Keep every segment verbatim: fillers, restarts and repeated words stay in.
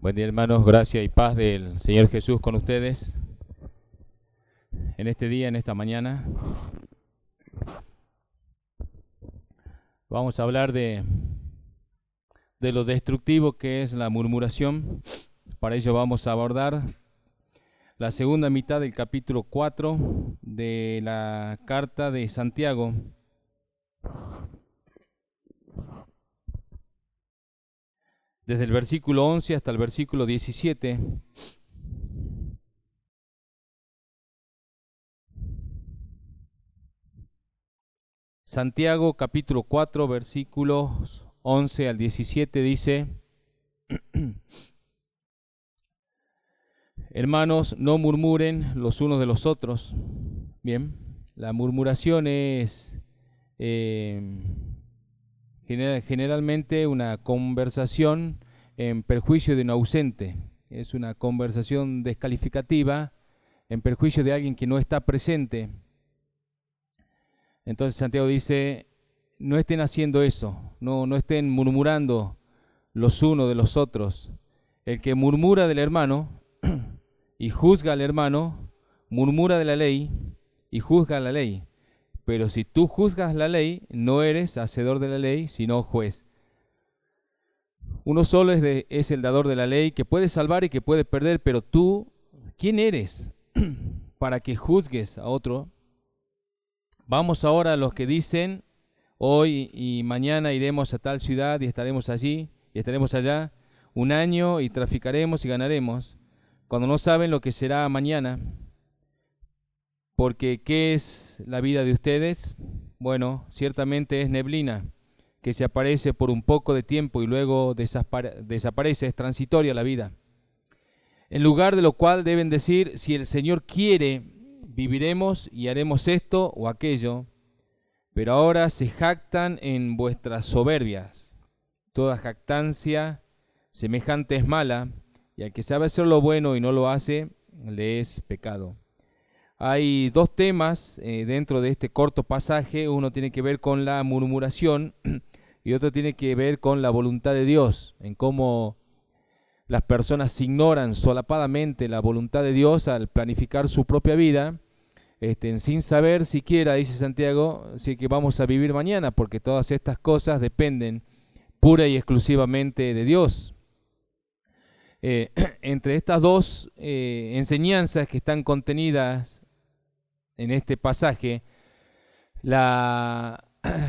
Buen día, hermanos, gracia y paz del Señor Jesús con ustedes. En este día, en esta mañana, vamos a hablar de, de lo destructivo que es la murmuración. Para ello vamos a abordar la segunda mitad del capítulo cuatro de la carta de Santiago. Desde el versículo once hasta el versículo diecisiete. Santiago capítulo cuatro, versículos once al diecisiete dice: Hermanos, no murmuren los unos de los otros. Bien, la murmuración es eh, generalmente una conversación en perjuicio de un ausente. Es una conversación descalificativa en perjuicio de alguien que no está presente. Entonces Santiago dice, no estén haciendo eso, no, no estén murmurando los unos de los otros. El que murmura del hermano y juzga al hermano, murmura de la ley y juzga la ley. Pero si tú juzgas la ley, no eres hacedor de la ley, sino juez. Uno solo es, de, es el dador de la ley, que puede salvar y que puede perder, pero tú, ¿quién eres para que juzgues a otro? Vamos ahora a los que dicen, hoy y mañana iremos a tal ciudad y estaremos allí y estaremos allá un año y traficaremos y ganaremos, cuando no saben lo que será mañana. Porque ¿qué es la vida de ustedes? Bueno, ciertamente es neblina, que se aparece por un poco de tiempo y luego desapare- desaparece, es transitoria la vida. En lugar de lo cual deben decir, si el Señor quiere, viviremos y haremos esto o aquello, pero ahora se jactan en vuestras soberbias. Toda jactancia semejante es mala, y al que sabe hacer lo bueno y no lo hace, le es pecado. Hay dos temas eh, dentro de este corto pasaje. Uno tiene que ver con la murmuración y otro tiene que ver con la voluntad de Dios, en cómo las personas ignoran solapadamente la voluntad de Dios al planificar su propia vida, este, sin saber siquiera, dice Santiago, si que vamos a vivir mañana, porque todas estas cosas dependen pura y exclusivamente de Dios. Eh, entre estas dos eh, enseñanzas que están contenidas en este pasaje, la,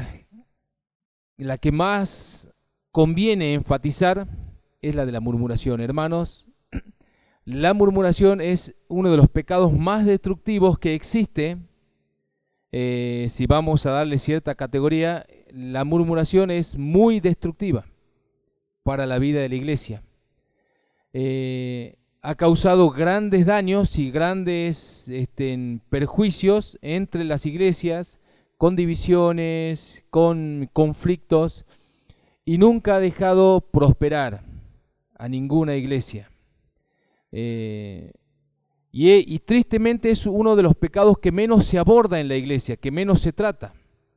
la que más conviene enfatizar es la de la murmuración. Hermanos, la murmuración es uno de los pecados más destructivos que existe. Eh, si vamos a darle cierta categoría, la murmuración es muy destructiva para la vida de la iglesia. Eh, ha causado grandes daños y grandes este, perjuicios entre las iglesias, con divisiones, con conflictos, y nunca ha dejado prosperar a ninguna iglesia. Eh, y, y tristemente es uno de los pecados que menos se aborda en la iglesia, que menos se trata.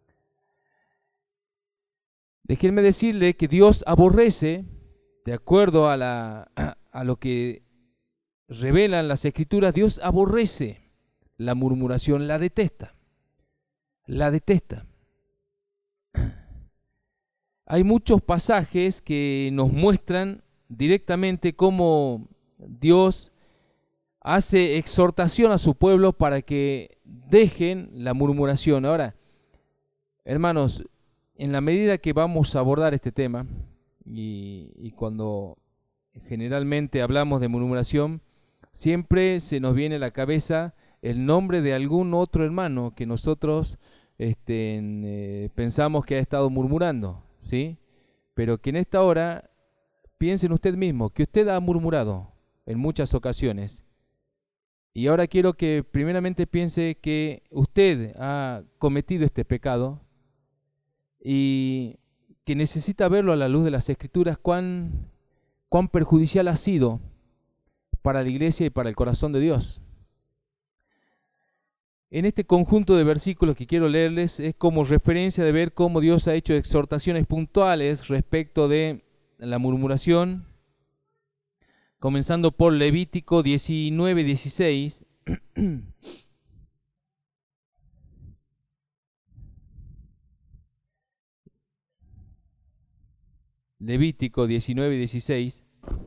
Déjenme decirle que Dios aborrece, de acuerdo a, la, a lo que revelan las Escrituras, Dios aborrece la murmuración, la detesta, la detesta. Hay muchos pasajes que nos muestran directamente cómo Dios hace exhortación a su pueblo para que dejen la murmuración. Ahora, hermanos, en la medida que vamos a abordar este tema, y, y cuando generalmente hablamos de murmuración, siempre se nos viene a la cabeza el nombre de algún otro hermano que nosotros este, eh, pensamos que ha estado murmurando, ¿sí? Pero que en esta hora piensen usted mismo que usted ha murmurado en muchas ocasiones. Y ahora quiero que primeramente piense que usted ha cometido este pecado y que necesita verlo a la luz de las Escrituras, cuán, cuán perjudicial ha sido para la iglesia y para el corazón de Dios. En este conjunto de versículos que quiero leerles es como referencia de ver cómo Dios ha hecho exhortaciones puntuales respecto de la murmuración, comenzando por Levítico diecinueve, dieciséis. Levítico diecinueve, dieciséis.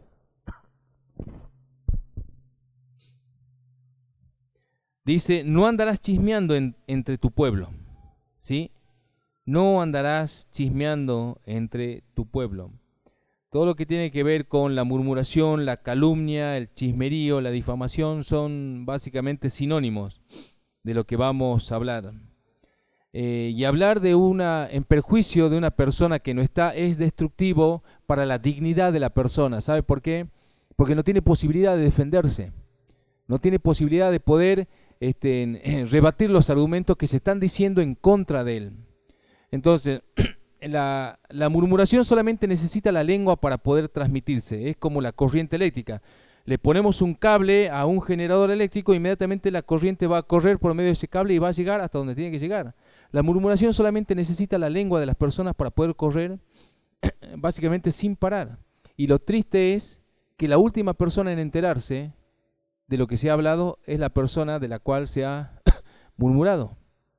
Dice, no andarás chismeando en, entre tu pueblo, ¿sí? No andarás chismeando entre tu pueblo. Todo lo que tiene que ver con la murmuración, la calumnia, el chismerío, la difamación, son básicamente sinónimos de lo que vamos a hablar. Eh, y hablar de una, en perjuicio de una persona que no está, es destructivo para la dignidad de la persona. ¿Sabe por qué? Porque no tiene posibilidad de defenderse. No tiene posibilidad de poder este, rebatir los argumentos que se están diciendo en contra de él. Entonces, la, la murmuración solamente necesita la lengua para poder transmitirse. Es como la corriente eléctrica. Le ponemos un cable a un generador eléctrico, inmediatamente la corriente va a correr por medio de ese cable y va a llegar hasta donde tiene que llegar. La murmuración solamente necesita la lengua de las personas para poder correr básicamente sin parar. Y lo triste es que la última persona en enterarse de lo que se ha hablado es la persona de la cual se ha murmurado.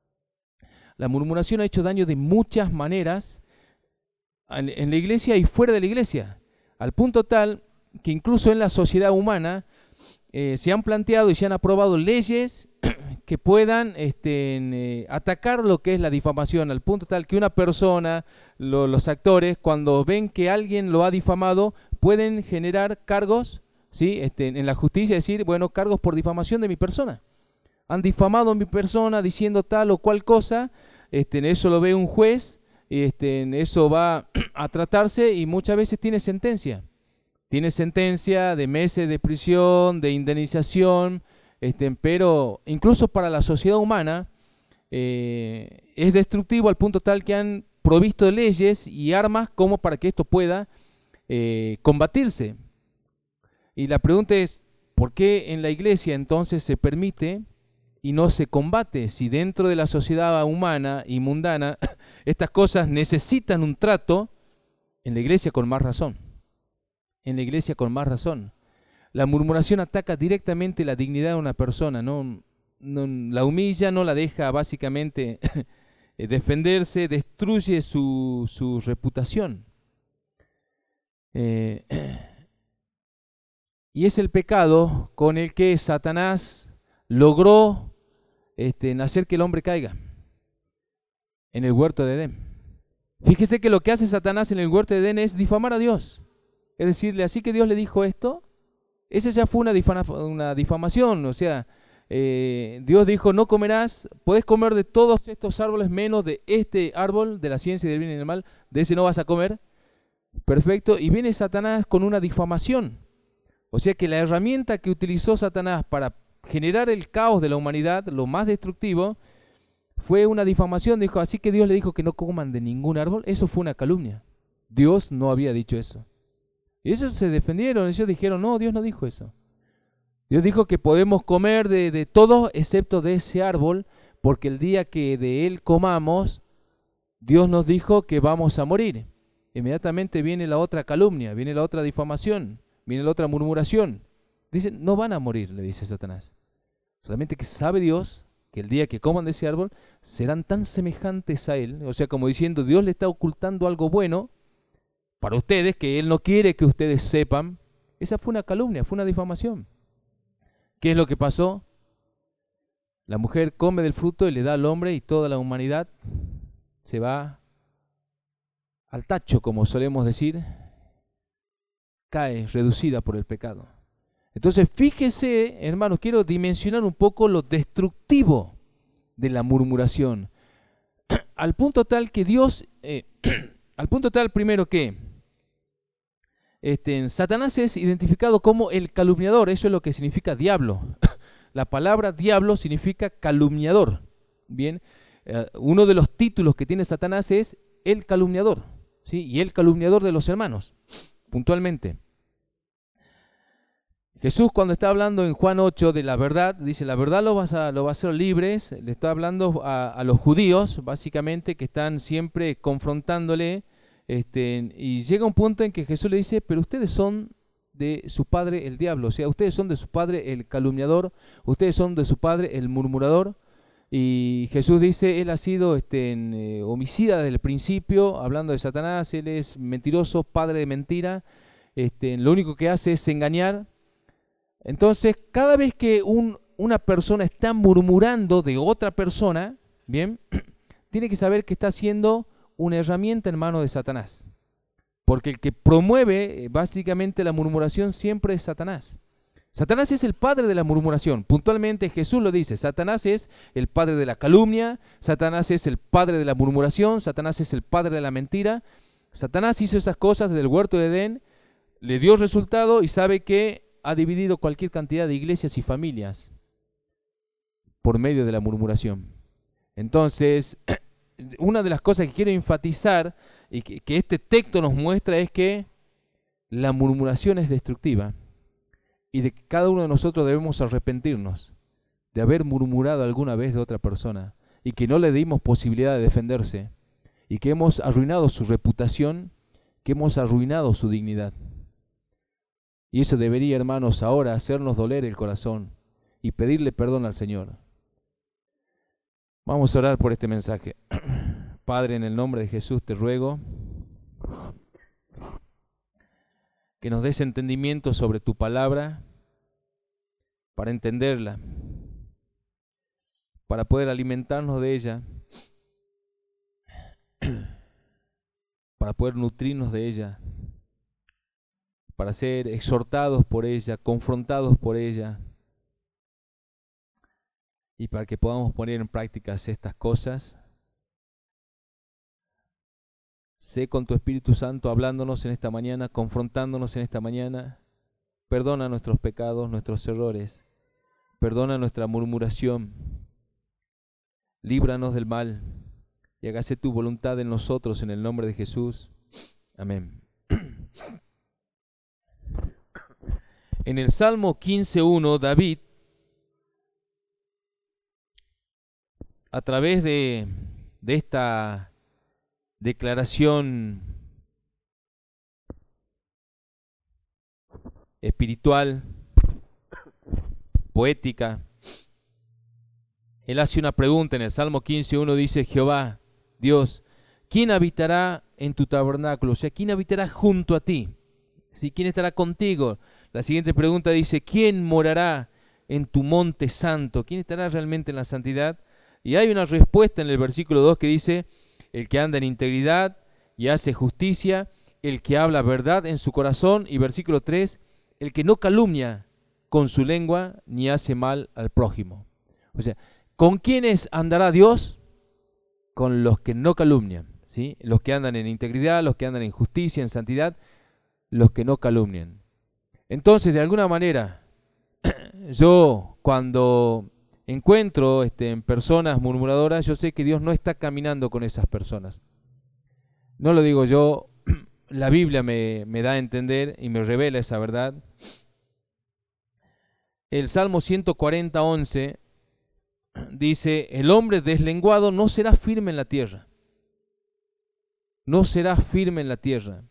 La murmuración ha hecho daño de muchas maneras en la iglesia y fuera de la iglesia, al punto tal que incluso en la sociedad humana eh, se han planteado y se han aprobado leyes que puedan este, eh, atacar lo que es la difamación, al punto tal que una persona, lo, los actores, cuando ven que alguien lo ha difamado, pueden generar cargos, ¿sí? este, en la justicia, decir, bueno, cargos por difamación de mi persona. Han difamado a mi persona diciendo tal o cual cosa, este, eso lo ve un juez, este, eso va a tratarse y muchas veces tiene sentencia. Tiene sentencia de meses de prisión, de indemnización, este, pero incluso para la sociedad humana eh, es destructivo al punto tal que han provisto leyes y armas como para que esto pueda eh, combatirse. Y la pregunta es, ¿por qué en la iglesia entonces se permite y no se combate? Si dentro de la sociedad humana y mundana estas cosas necesitan un trato, en la iglesia con más razón. En la iglesia con más razón. La murmuración ataca directamente la dignidad de una persona, no, no la humilla, no la deja básicamente defenderse, destruye su, su reputación. Eh, y es el pecado con el que Satanás logró este, hacer que el hombre caiga en el huerto de Edén. Fíjese que lo que hace Satanás en el huerto de Edén es difamar a Dios. Es decirle, así que Dios le dijo esto, esa ya fue una, difama, una difamación, o sea, eh, Dios dijo, no comerás, podés comer de todos estos árboles menos de este árbol, de la ciencia del bien y del mal, de ese no vas a comer. Perfecto, y viene Satanás con una difamación. O sea que la herramienta que utilizó Satanás para generar el caos de la humanidad, lo más destructivo, fue una difamación. Dijo, así que Dios le dijo que no coman de ningún árbol. Eso fue una calumnia. Dios no había dicho eso. Y ellos se defendieron, ellos dijeron, no, Dios no dijo eso. Dios dijo que podemos comer de, de todo excepto de ese árbol, porque el día que de él comamos, Dios nos dijo que vamos a morir. Inmediatamente viene la otra calumnia, viene la otra difamación, viene la otra murmuración. Dicen, no van a morir, le dice Satanás. Solamente que sabe Dios que el día que coman de ese árbol serán tan semejantes a él, o sea, como diciendo, Dios le está ocultando algo bueno para ustedes que él no quiere que ustedes sepan. Esa fue una calumnia, fue una difamación. ¿Qué es lo que pasó? La mujer come del fruto y le da al hombre, y toda la humanidad se va al tacho, como solemos decir, cae reducida por el pecado. Entonces, fíjese, hermanos, quiero dimensionar un poco lo destructivo de la murmuración. Al punto tal que Dios, eh, al punto tal primero que este, Satanás es identificado como el calumniador. Eso es lo que significa diablo. La palabra diablo significa calumniador. Bien, eh, uno de los títulos que tiene Satanás es el calumniador, ¿sí? Y el calumniador de los hermanos, puntualmente. Jesús, cuando está hablando en Juan ocho de la verdad, dice, la verdad lo, vas a, lo va a hacer libres. Le está hablando a, a los judíos, básicamente, que están siempre confrontándole. Este, y llega un punto en que Jesús le dice, pero ustedes son de su padre el diablo. O sea, ustedes son de su padre el calumniador, ustedes son de su padre el murmurador. Y Jesús dice, él ha sido este, en, eh, homicida desde el principio, hablando de Satanás, él es mentiroso, padre de mentira, este, lo único que hace es engañar. Entonces, cada vez que un, una persona está murmurando de otra persona, bien, tiene que saber que está siendo una herramienta en manos de Satanás. Porque el que promueve eh, básicamente la murmuración siempre es Satanás. Satanás es el padre de la murmuración. Puntualmente Jesús lo dice, Satanás es el padre de la calumnia, Satanás es el padre de la murmuración, Satanás es el padre de la mentira. Satanás hizo esas cosas desde el huerto de Edén, le dio resultado y sabe que ha dividido cualquier cantidad de iglesias y familias por medio de la murmuración. Entonces, una de las cosas que quiero enfatizar y que, que este texto nos muestra es que la murmuración es destructiva. Y de que cada uno de nosotros debemos arrepentirnos de haber murmurado alguna vez de otra persona y que no le dimos posibilidad de defenderse y que hemos arruinado su reputación, que hemos arruinado su dignidad. Y eso debería, hermanos, ahora hacernos doler el corazón y pedirle perdón al Señor. Vamos a orar por este mensaje. Padre, en el nombre de Jesús te ruego que nos des entendimiento sobre tu palabra para entenderla, para poder alimentarnos de ella, para poder nutrirnos de ella, para ser exhortados por ella, confrontados por ella, y para que podamos poner en práctica estas cosas. Sé con tu Espíritu Santo hablándonos en esta mañana, confrontándonos en esta mañana. Perdona nuestros pecados, nuestros errores. Perdona nuestra murmuración. Líbranos del mal y hágase tu voluntad en nosotros en el nombre de Jesús. Amén. En el Salmo quince uno, David, a través de, de esta declaración espiritual, poética, él hace una pregunta en el Salmo quince uno, dice: Jehová, Dios, ¿quién habitará en tu tabernáculo? O sea, ¿quién habitará junto a ti? ¿Sí? ¿Quién estará contigo? La siguiente pregunta dice: ¿quién morará en tu monte santo? ¿Quién estará realmente en la santidad? Y hay una respuesta en el versículo dos que dice: el que anda en integridad y hace justicia, el que habla verdad en su corazón. Y versículo tres, el que no calumnia con su lengua ni hace mal al prójimo. O sea, ¿con quiénes andará Dios? Con los que no calumnian, ¿sí? Los que andan en integridad, los que andan en justicia, en santidad, los que no calumnian. Entonces, de alguna manera, yo cuando encuentro este, en personas murmuradoras, yo sé que Dios no está caminando con esas personas. No lo digo yo, la Biblia me, me da a entender y me revela esa verdad. El Salmo ciento cuarenta, once dice: el hombre deslenguado no será firme en la tierra. No será firme en la tierra.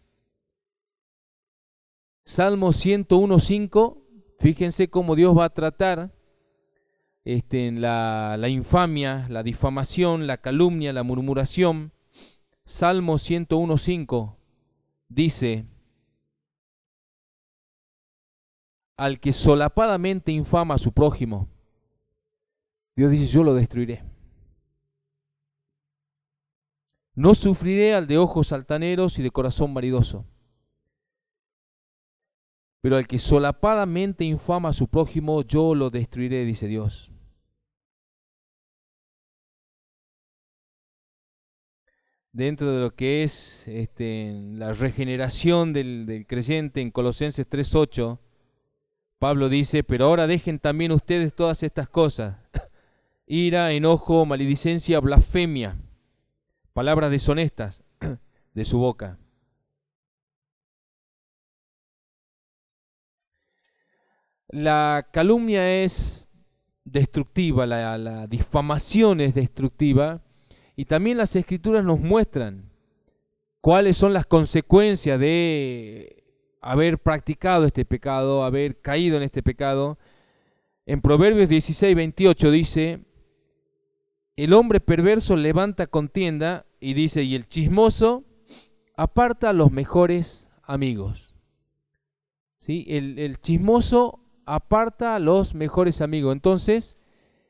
Salmo ciento uno, cinco, fíjense cómo Dios va a tratar Este, en la, la infamia, la difamación, la calumnia, la murmuración. Salmo ciento uno, cinco dice: al que solapadamente infama a su prójimo, Dios dice: yo lo destruiré. No sufriré al de ojos altaneros y de corazón vanidoso. Pero al que solapadamente infama a su prójimo, yo lo destruiré, dice Dios. Dentro de lo que es este, la regeneración del, del creyente, en Colosenses tres, ocho, Pablo dice: pero ahora dejen también ustedes todas estas cosas: ira, enojo, maledicencia, blasfemia, palabras deshonestas de su boca. La calumnia es destructiva, la, la difamación es destructiva, y también las Escrituras nos muestran cuáles son las consecuencias de haber practicado este pecado, haber caído en este pecado. En Proverbios dieciséis, veintiocho dice, el hombre perverso levanta contienda, y dice, y el chismoso aparta a los mejores amigos. ¿Sí? El, el chismoso aparta a los mejores amigos. Entonces,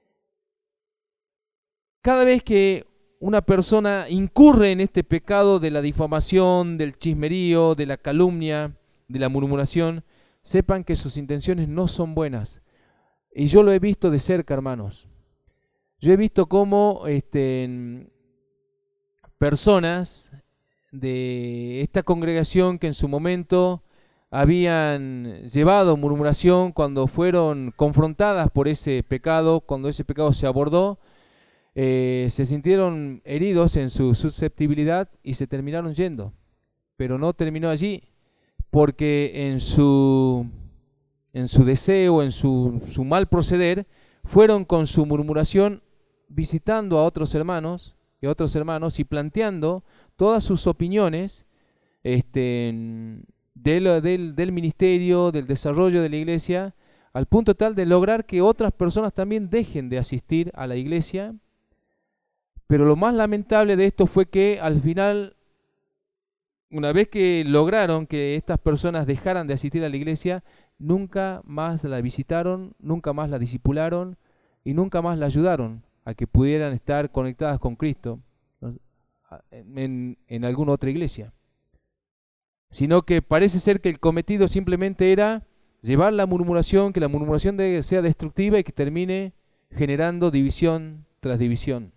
cada vez que una persona incurre en este pecado de la difamación, del chismerío, de la calumnia, de la murmuración, sepan que sus intenciones no son buenas. Y yo lo he visto de cerca, hermanos. Yo he visto cómo este, personas de esta congregación que en su momento habían llevado murmuración, cuando fueron confrontadas por ese pecado, cuando ese pecado se abordó, eh, se sintieron heridos en su susceptibilidad y se terminaron yendo. Pero no terminó allí, porque en su, en su deseo, en su, su mal proceder, fueron con su murmuración visitando a otros hermanos y a otros hermanos y planteando todas sus opiniones este, del, del, del ministerio, del desarrollo de la iglesia, al punto tal de lograr que otras personas también dejen de asistir a la iglesia. Pero lo más lamentable de esto fue que al final, una vez que lograron que estas personas dejaran de asistir a la iglesia, nunca más la visitaron, nunca más la discipularon y nunca más la ayudaron a que pudieran estar conectadas con Cristo en, en alguna otra iglesia. Sino que parece ser que el cometido simplemente era llevar la murmuración, que la murmuración de, sea destructiva y que termine generando división tras división.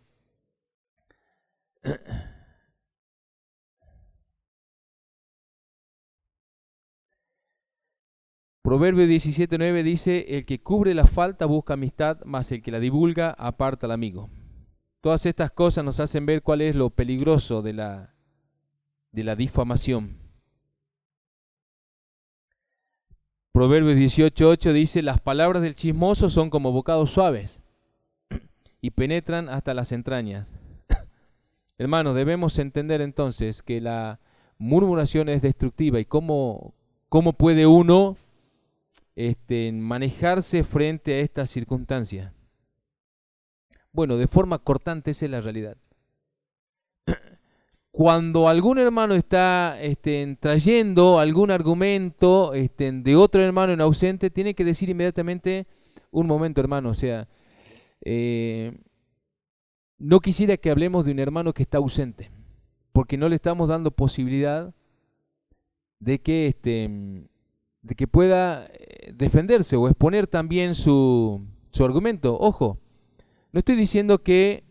Proverbio diecisiete nueve dice, el que cubre la falta busca amistad, mas el que la divulga aparta al amigo. Todas estas cosas nos hacen ver cuál es lo peligroso de la, de la difamación. Proverbios dieciocho ocho dice, las palabras del chismoso son como bocados suaves y penetran hasta las entrañas. Hermanos, debemos entender entonces que la murmuración es destructiva y cómo, cómo puede uno este, manejarse frente a estas circunstancias. Bueno, de forma cortante esa es la realidad. Cuando algún hermano está este, trayendo algún argumento este, de otro hermano en ausente, tiene que decir inmediatamente, un momento hermano, o sea, eh, no quisiera que hablemos de un hermano que está ausente, porque no le estamos dando posibilidad de que, este, de que pueda defenderse o exponer también su, su argumento. Ojo, no estoy diciendo que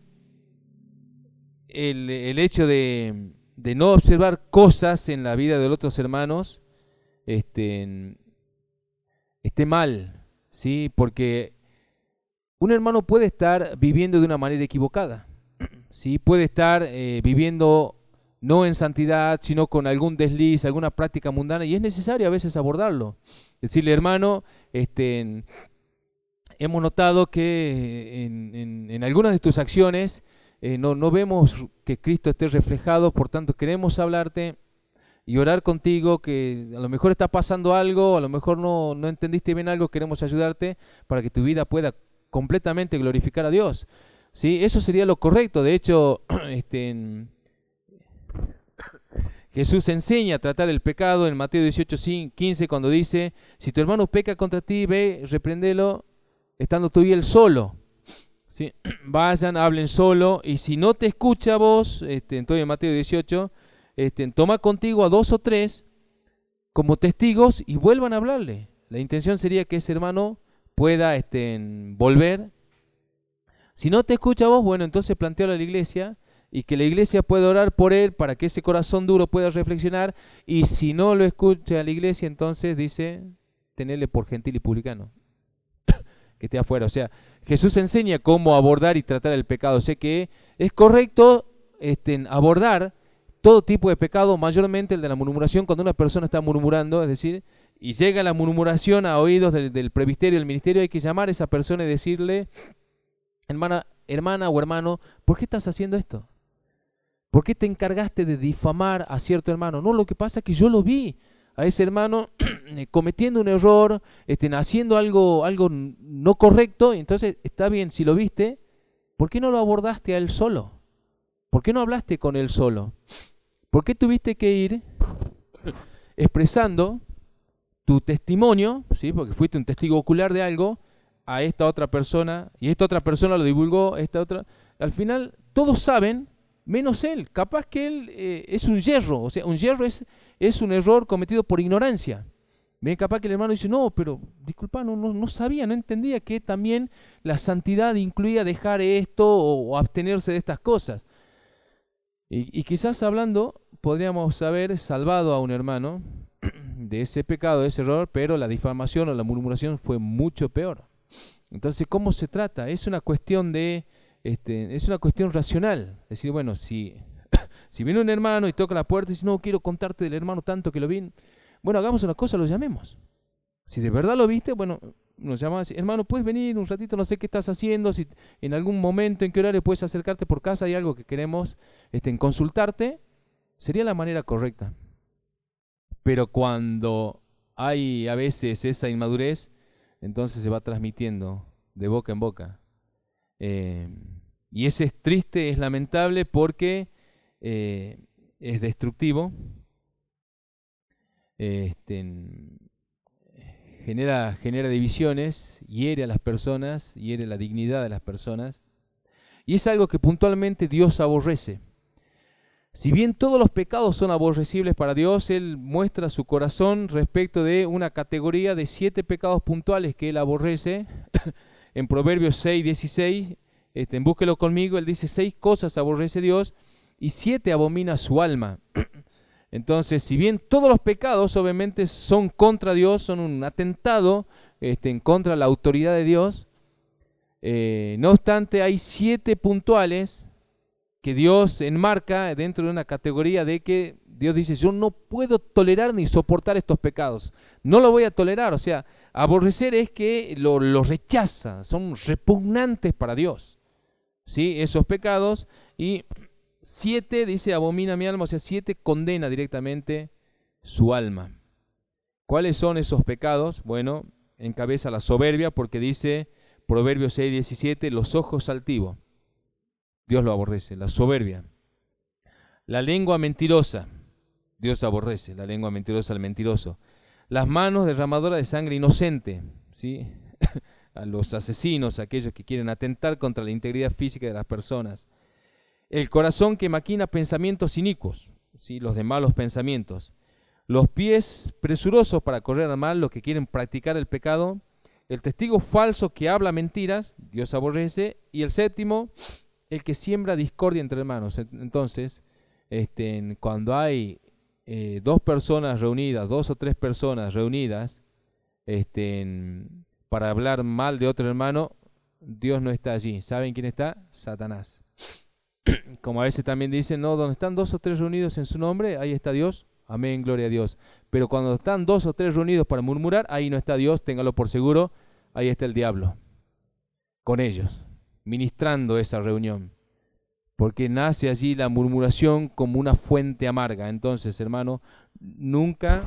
el, el hecho de, de no observar cosas en la vida de los otros hermanos este, esté mal, ¿sí? Porque un hermano puede estar viviendo de una manera equivocada, ¿sí? Puede estar eh, viviendo no en santidad, sino con algún desliz, alguna práctica mundana, y es necesario a veces abordarlo. Decirle, hermano, este, hemos notado que en, en, en algunas de tus acciones eh, no, no vemos que Cristo esté reflejado, por tanto queremos hablarte y orar contigo, que a lo mejor está pasando algo, a lo mejor no, no entendiste bien algo, queremos ayudarte para que tu vida pueda completamente glorificar a Dios. ¿Sí? Eso sería lo correcto. De hecho, este, en Jesús enseña a tratar el pecado en Mateo dieciocho quince cuando dice, si tu hermano peca contra ti, ve, repréndelo, estando tú y él solo. ¿Sí? Vayan, hablen solo, y si no te escucha vos, este, entonces en Mateo dieciocho, este, toma contigo a dos o tres como testigos y vuelvan a hablarle. La intención sería que ese hermano pueda este, volver. Si no te escucha vos, bueno, entonces plantealo a la iglesia y que la iglesia pueda orar por él para que ese corazón duro pueda reflexionar, y si no lo escucha a la iglesia, entonces dice, tenerle por gentil y publicano, que esté afuera. O sea, Jesús enseña cómo abordar y tratar el pecado. O sea que es correcto este, abordar todo tipo de pecado, mayormente el de la murmuración, cuando una persona está murmurando, es decir, y llega la murmuración a oídos del, del presbiterio, del ministerio, hay que llamar a esa persona y decirle, hermana, hermana o hermano, ¿por qué estás haciendo esto? ¿Por qué te encargaste de difamar a cierto hermano? No, lo que pasa es que yo lo vi a ese hermano cometiendo un error, este, haciendo algo, algo no correcto, entonces está bien, si lo viste, ¿por qué no lo abordaste a él solo? ¿Por qué no hablaste con él solo? ¿Por qué tuviste que ir expresando tu testimonio, ¿sí? Porque fuiste un testigo ocular de algo, a esta otra persona, y esta otra persona lo divulgó, esta otra... Al final, todos saben, menos él. Capaz que él eh, es un yerro, o sea, un yerro es, es un error cometido por ignorancia. Bien, capaz que el hermano dice, no, pero disculpa, no, no, no sabía, no entendía que también la santidad incluía dejar esto o, o abstenerse de estas cosas. Y, y quizás hablando, podríamos haber salvado a un hermano de ese pecado, de ese error, pero la difamación o la murmuración fue mucho peor. Entonces, ¿cómo se trata? Es una cuestión de, este, es una cuestión racional. Es decir, bueno, si, si viene un hermano y toca la puerta y dice, no, quiero contarte del hermano tanto que lo vi, bueno, hagamos una cosa, lo llamemos. Si de verdad lo viste, bueno, nos llamamos, hermano, ¿puedes venir un ratito? No sé qué estás haciendo, si en algún momento, en qué horario puedes acercarte por casa, hay algo que queremos este, consultarte, sería la manera correcta. Pero cuando hay a veces esa inmadurez, entonces se va transmitiendo de boca en boca. Eh, y ese es triste, es lamentable porque eh, es destructivo, este, genera, genera divisiones, hiere a las personas, hiere la dignidad de las personas, y es algo que puntualmente Dios aborrece. Si bien todos los pecados son aborrecibles para Dios, Él muestra su corazón respecto de una categoría de siete pecados puntuales que Él aborrece. En Proverbios seis, dieciséis, este, búsquelo conmigo, Él dice, seis cosas aborrece Dios y siete abomina su alma. Entonces, si bien todos los pecados obviamente son contra Dios, son un atentado este, en contra de la autoridad de Dios, eh, no obstante hay siete puntuales que Dios enmarca dentro de una categoría de que Dios dice, yo no puedo tolerar ni soportar estos pecados, no lo voy a tolerar. O sea, aborrecer es que lo, lo rechaza, son repugnantes para Dios, ¿sí? Esos pecados. Y siete dice, abomina mi alma, o sea, siete condena directamente su alma. ¿Cuáles son esos pecados? Bueno, encabeza la soberbia, porque dice Proverbios seis, diecisiete, los ojos altivos. Dios lo aborrece, la soberbia. La lengua mentirosa, Dios aborrece, la lengua mentirosa, el mentiroso. Las manos derramadoras de sangre inocente, ¿sí? A los asesinos, a aquellos que quieren atentar contra la integridad física de las personas. El corazón que maquina pensamientos inicuos, ¿sí? Los de malos pensamientos. Los pies presurosos para correr al mal, los que quieren practicar el pecado. El testigo falso que habla mentiras, Dios aborrece. Y el séptimo, el que siembra discordia entre hermanos. Entonces, este, cuando hay eh, dos personas reunidas, dos o tres personas reunidas, este, para hablar mal de otro hermano, Dios no está allí. ¿Saben quién está? Satanás. Como a veces también dicen, no, donde están dos o tres reunidos en su nombre, ahí está Dios. Amén, gloria a Dios. Pero cuando están dos o tres reunidos para murmurar, ahí no está Dios, téngalo por seguro, ahí está el diablo, con ellos, ministrando esa reunión, porque nace allí la murmuración como una fuente amarga. Entonces, hermano, nunca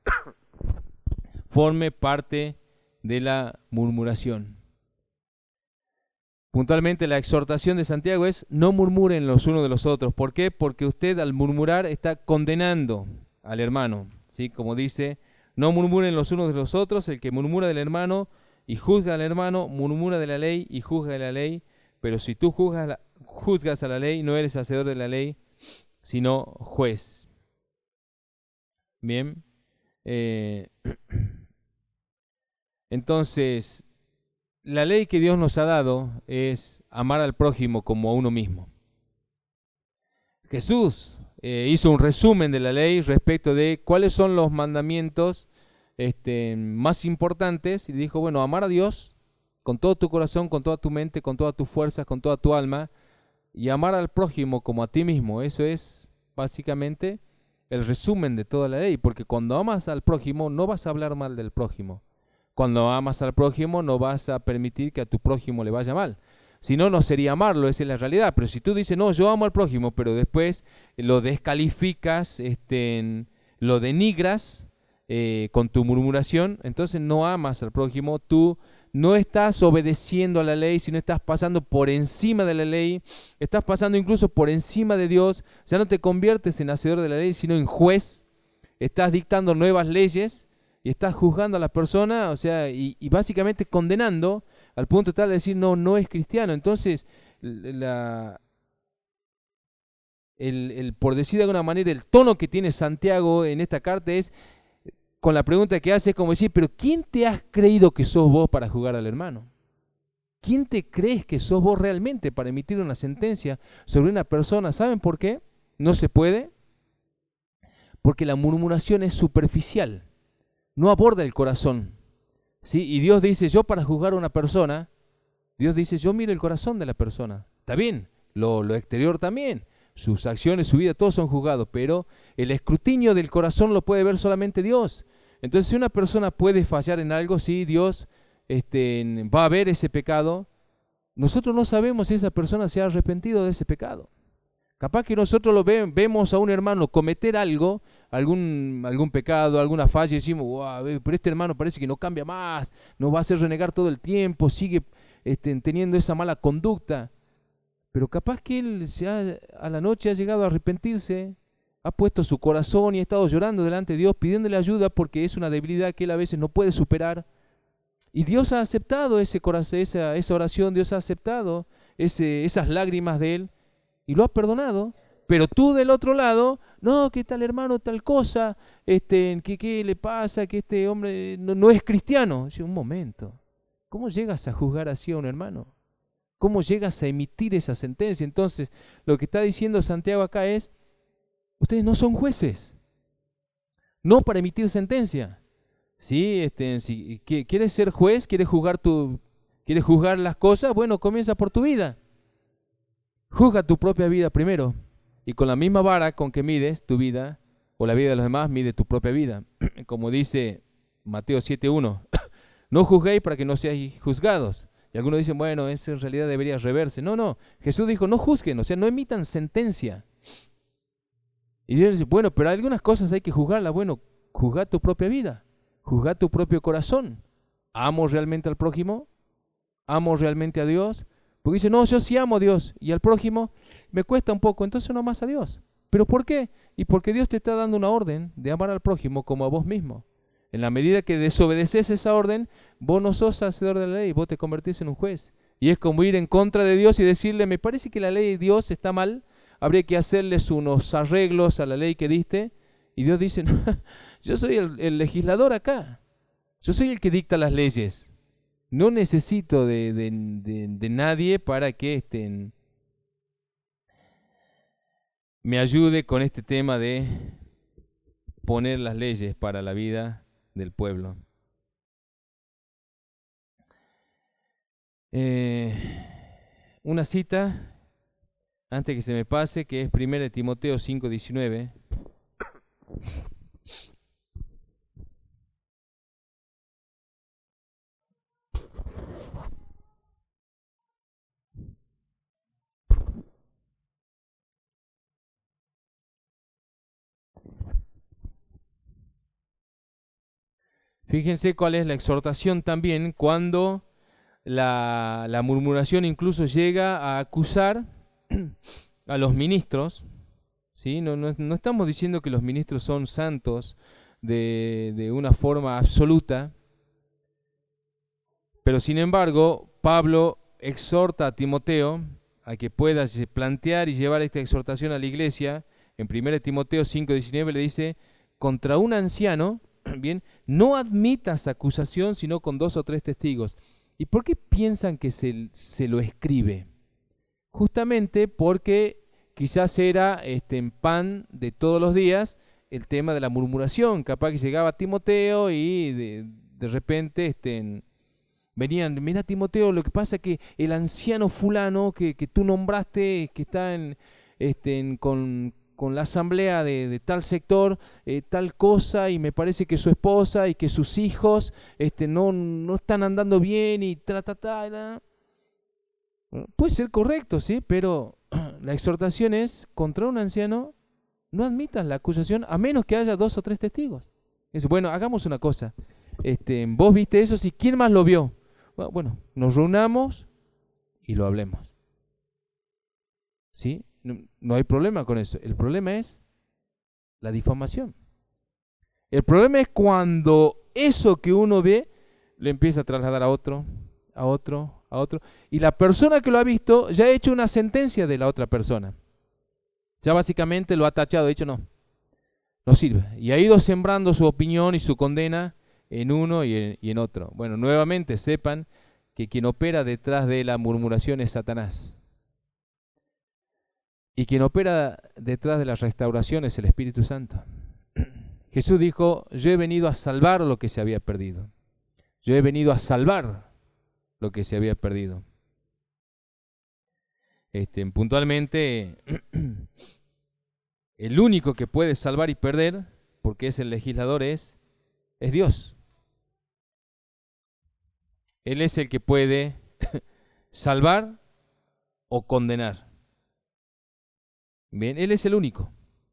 forme parte de la murmuración. Puntualmente la exhortación de Santiago es, no murmuren los unos de los otros. ¿Por qué? Porque usted al murmurar está condenando al hermano, ¿sí? Como dice, no murmuren los unos de los otros, el que murmura del hermano y juzga al hermano, murmura de la ley y juzga de la ley. Pero si tú juzgas, la, juzgas a la ley, no eres hacedor de la ley, sino juez. Bien. Eh, entonces, la ley que Dios nos ha dado es amar al prójimo como a uno mismo. Jesús eh, hizo un resumen de la ley respecto de cuáles son los mandamientos este, más importantes y dijo, bueno, amar a Dios con todo tu corazón, con toda tu mente, con todas tus fuerzas, con toda tu alma, y amar al prójimo como a ti mismo. Eso es básicamente el resumen de toda la ley, porque cuando amas al prójimo no vas a hablar mal del prójimo. Cuando amas al prójimo no vas a permitir que a tu prójimo le vaya mal. Si no, no sería amarlo, esa es la realidad. Pero si tú dices, no, yo amo al prójimo, pero después lo descalificas, este, lo denigras, eh, con tu murmuración, entonces no amas al prójimo, tú no estás obedeciendo a la ley, sino estás pasando por encima de la ley, estás pasando incluso por encima de Dios, ya no te conviertes en hacedor de la ley, sino en juez, estás dictando nuevas leyes y estás juzgando a la persona, o sea, y, y básicamente condenando al punto tal de decir, no, no es cristiano. Entonces, la, el, el, por decir de alguna manera, el tono que tiene Santiago en esta carta es, con la pregunta que hace, es como decir, pero ¿quién te has creído que sos vos para juzgar al hermano? ¿Quién te crees que sos vos realmente para emitir una sentencia sobre una persona? ¿Saben por qué? No se puede. Porque la murmuración es superficial, no aborda el corazón. ¿Sí? Y Dios dice, yo para juzgar a una persona, Dios dice, yo miro el corazón de la persona. Está bien, lo, lo exterior también, sus acciones, su vida, todos son juzgados, pero el escrutinio del corazón lo puede ver solamente Dios. Entonces, si una persona puede fallar en algo, sí, Dios este, va a ver ese pecado. Nosotros no sabemos si esa persona se ha arrepentido de ese pecado. Capaz que nosotros lo ve, vemos a un hermano cometer algo, algún, algún pecado, alguna falla, y decimos, wow, pero este hermano parece que no cambia más, nos va a hacer renegar todo el tiempo, sigue este, teniendo esa mala conducta. Pero capaz que él se ha, a la noche ha llegado a arrepentirse, ha puesto su corazón y ha estado llorando delante de Dios, pidiéndole ayuda porque es una debilidad que él a veces no puede superar. Y Dios ha aceptado ese corazón, esa, esa oración, Dios ha aceptado ese, esas lágrimas de él y lo ha perdonado. Pero tú del otro lado, no, que tal hermano, tal cosa, este, que qué le pasa, que este hombre no, no es cristiano. Dice, un momento, ¿cómo llegas a juzgar así a un hermano? ¿Cómo llegas a emitir esa sentencia? Entonces, lo que está diciendo Santiago acá es, ustedes no son jueces, no para emitir sentencia. ¿Sí? Este, si quieres ser juez, quieres juzgar, tu, quieres juzgar las cosas, bueno, comienza por tu vida. Juzga tu propia vida primero. Y con la misma vara con que mides tu vida, o la vida de los demás, mide tu propia vida. Como dice Mateo siete uno, no juzguéis para que no seáis juzgados. Y algunos dicen, bueno, eso en realidad debería reverse. No, no, Jesús dijo, no juzguen, o sea, no emitan sentencia. Y Dios dice, bueno, pero algunas cosas hay que juzgarlas. Bueno, juzga tu propia vida, juzga tu propio corazón. ¿Amo realmente al prójimo? ¿Amo realmente a Dios? Porque dice, no, yo sí amo a Dios y al prójimo me cuesta un poco, entonces no amas a Dios. ¿Pero por qué? Y porque Dios te está dando una orden de amar al prójimo como a vos mismo. En la medida que desobedeces esa orden, vos no sos hacedor de la ley, vos te convertís en un juez. Y es como ir en contra de Dios y decirle, me parece que la ley de Dios está mal, habría que hacerles unos arreglos a la ley que diste. Y Dios dice, no, yo soy el, el legislador acá, yo soy el que dicta las leyes. No necesito de, de, de, de nadie para que estén, me ayude con este tema de poner las leyes para la vida del pueblo. Eh, una cita, antes que se me pase, que es primera de Timoteo cinco diecinueve. Fíjense cuál es la exhortación también cuando la, la murmuración incluso llega a acusar a los ministros. ¿Sí? No, no, no estamos diciendo que los ministros son santos de, de una forma absoluta, pero sin embargo Pablo exhorta a Timoteo a que pueda plantear y llevar esta exhortación a la iglesia. En primera de Timoteo cinco diecinueve le dice, contra un anciano, bien, no admitas acusación sino con dos o tres testigos. ¿Y por qué piensan que se, se lo escribe? Justamente porque quizás era este, en pan de todos los días el tema de la murmuración. Capaz que llegaba Timoteo y de, de repente este, venían, mira Timoteo, lo que pasa es que el anciano fulano que, que tú nombraste, que está en, este, en, con, con la asamblea de, de tal sector, eh, tal cosa, y me parece que su esposa y que sus hijos este, no, no están andando bien y tra, ta, ta, ta. Puede ser correcto, ¿sí? Pero la exhortación es, contra un anciano, no admitas la acusación a menos que haya dos o tres testigos. Dice, bueno, hagamos una cosa. Este, vos viste eso, ¿sí? ¿Quién más lo vio? Bueno, nos reunamos y lo hablemos. ¿Sí? No, no hay problema con eso. El problema es la difamación. El problema es cuando eso que uno ve lo empieza a trasladar a otro, a otro, a otro. Y la persona que lo ha visto ya ha hecho una sentencia de la otra persona. Ya básicamente lo ha tachado, ha dicho no, no sirve. Y ha ido sembrando su opinión y su condena en uno y en, y en otro. Bueno, nuevamente sepan que quien opera detrás de la murmuración es Satanás. Y quien opera detrás de la restauración es el Espíritu Santo. Jesús dijo, yo he venido a salvar lo que se había perdido. Yo he venido a salvar lo que se había perdido. Este, puntualmente, el único que puede salvar y perder, porque es el legislador, es, es Dios. Él es el que puede salvar o condenar. Bien, Él es el único.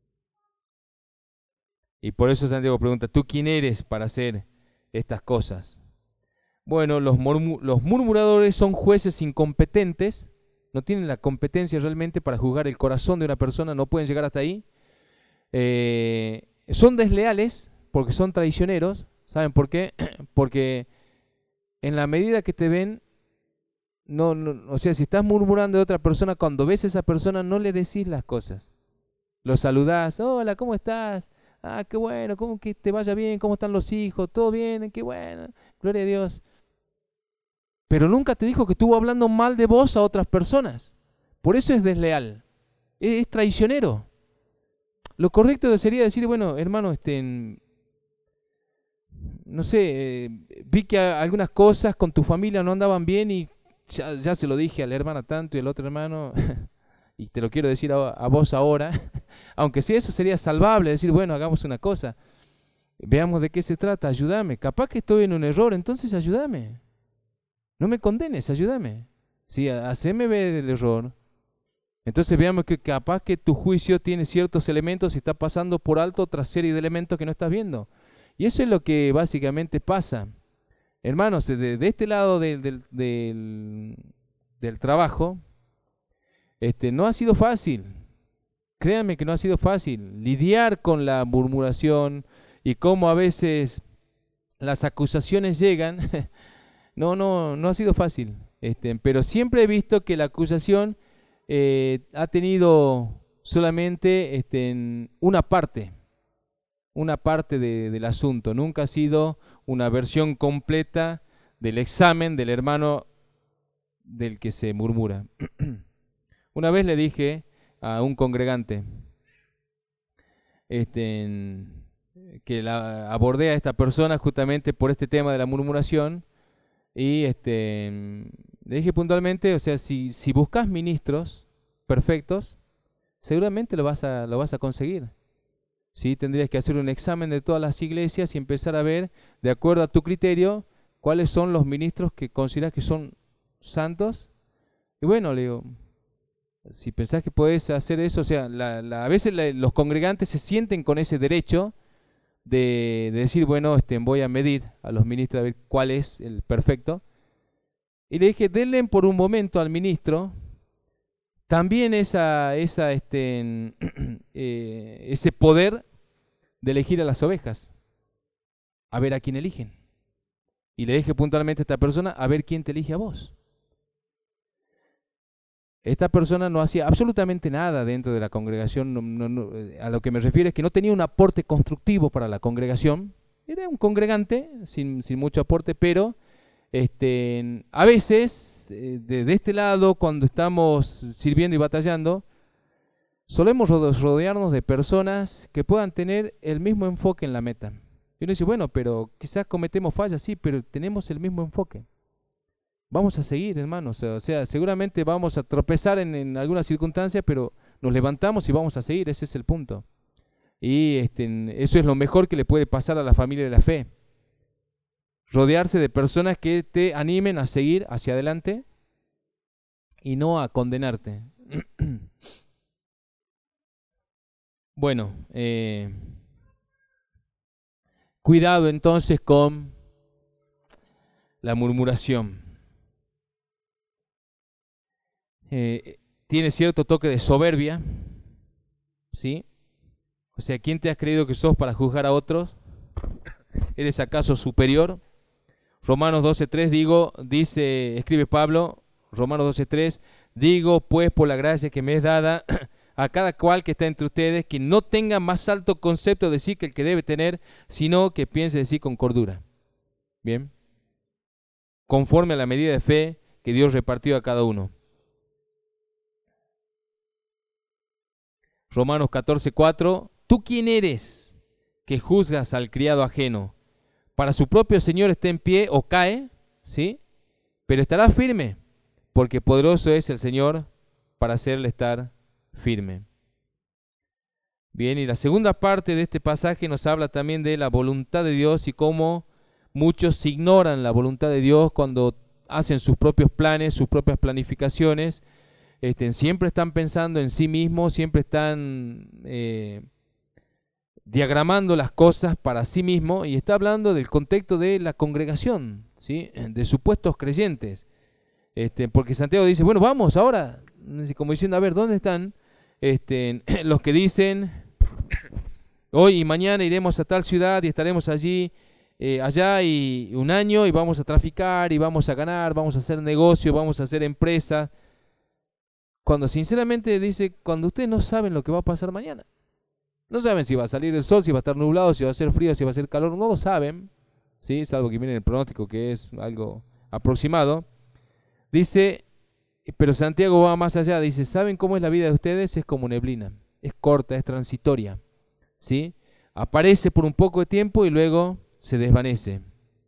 Y por eso Santiago pregunta, ¿tú quién eres para hacer estas cosas? Bueno, los, murmu los murmuradores son jueces incompetentes, no tienen la competencia realmente para juzgar el corazón de una persona, no pueden llegar hasta ahí. Eh, son desleales porque son traicioneros. ¿Saben por qué? Porque en la medida que te ven, no, no, o sea, si estás murmurando de otra persona, cuando ves a esa persona no le decís las cosas. Lo saludás, hola, ¿cómo estás? Ah, qué bueno, ¿cómo que te vaya bien? ¿Cómo están los hijos? ¿Todo bien? Qué bueno, gloria a Dios. Pero nunca te dijo que estuvo hablando mal de vos a otras personas. Por eso es desleal, es, es traicionero. Lo correcto sería decir, bueno, hermano, este, no sé, eh, vi que algunas cosas con tu familia no andaban bien y ya, ya se lo dije a la hermana tanto y al otro hermano, y te lo quiero decir a, a vos ahora, aunque sí eso sería salvable, decir, bueno, hagamos una cosa, veamos de qué se trata, ayúdame, capaz que estoy en un error, entonces ayúdame, no me condenes, ayúdame, sí, haceme ver el error. Entonces veamos que capaz que tu juicio tiene ciertos elementos y está pasando por alto otra serie de elementos que no estás viendo. Y eso es lo que básicamente pasa. Hermanos, de, de este lado de, de, del, del trabajo, este, no ha sido fácil. Créanme que no ha sido fácil lidiar con la murmuración y cómo a veces las acusaciones llegan. No, no, no ha sido fácil. Este, pero siempre he visto que la acusación eh, ha tenido solamente este, en una parte, una parte de, del asunto. Nunca ha sido una versión completa del examen del hermano del que se murmura. Una vez le dije a un congregante este, en, que la, abordé a esta persona justamente por este tema de la murmuración y este, le dije puntualmente, o sea, si, si buscas ministros perfectos, seguramente lo vas a, lo vas a conseguir. ¿Sí? Tendrías que hacer un examen de todas las iglesias y empezar a ver, de acuerdo a tu criterio, cuáles son los ministros que consideras que son santos. Y bueno, le digo, si pensás que podés hacer eso, o sea, la, la, a veces la, los congregantes se sienten con ese derecho de, de decir, bueno, este, voy a medir a los ministros a ver cuál es el perfecto. Y le dije, denle por un momento al ministro también esa, esa, este, eh, ese poder de elegir a las ovejas, a ver a quién eligen. Y le dije puntualmente a esta persona, a ver quién te elige a vos. Esta persona no hacía absolutamente nada dentro de la congregación, no, no, no, a lo que me refiero es que no tenía un aporte constructivo para la congregación, era un congregante sin, sin mucho aporte, pero este, a veces, de, de este lado, cuando estamos sirviendo y batallando, solemos rodearnos de personas que puedan tener el mismo enfoque en la meta. Y uno dice, bueno, pero quizás cometemos fallas, sí, pero tenemos el mismo enfoque. Vamos a seguir, hermanos. O sea, seguramente vamos a tropezar en, en algunas circunstancias, pero nos levantamos y vamos a seguir. Ese es el punto. Y este, eso es lo mejor que le puede pasar a la familia de la fe. Rodearse de personas que te animen a seguir hacia adelante y no a condenarte. Bueno, eh, Cuidado entonces con la murmuración. Eh, tiene cierto toque de soberbia, ¿sí? O sea, ¿quién te has creído que sos para juzgar a otros? ¿Eres acaso superior? Romanos doce tres, digo, dice, escribe Pablo, Romanos doce tres, digo pues por la gracia que me es dada a cada cual que está entre ustedes, que no tenga más alto concepto de sí que el que debe tener, sino que piense de sí con cordura. Bien, conforme a la medida de fe que Dios repartió a cada uno. Romanos catorce cuatro, ¿tú quién eres que juzgas al criado ajeno? Para su propio Señor esté en pie o cae, ¿sí? Pero estará firme, porque poderoso es el Señor para hacerle estar firme. Bien, y la segunda parte de este pasaje nos habla también de la voluntad de Dios y cómo muchos ignoran la voluntad de Dios cuando hacen sus propios planes, sus propias planificaciones. Este, siempre están pensando en sí mismos, siempre están eh, diagramando las cosas para sí mismos, y está hablando del contexto de la congregación, ¿sí? De supuestos creyentes. Este, porque Santiago dice, bueno, vamos ahora, como diciendo, a ver, ¿dónde están este, los que dicen, hoy y mañana iremos a tal ciudad y estaremos allí, eh, allá y un año y vamos a traficar y vamos a ganar, vamos a hacer negocio, vamos a hacer empresa? Cuando sinceramente dice, cuando ustedes no saben lo que va a pasar mañana. No saben si va a salir el sol, si va a estar nublado, si va a ser frío, si va a ser calor, no lo saben, ¿sí? Salvo que miren el pronóstico, que es algo aproximado. Dice, pero Santiago va más allá, dice, ¿saben cómo es la vida de ustedes? Es como neblina, es corta, es transitoria, ¿sí? Aparece por un poco de tiempo y luego se desvanece.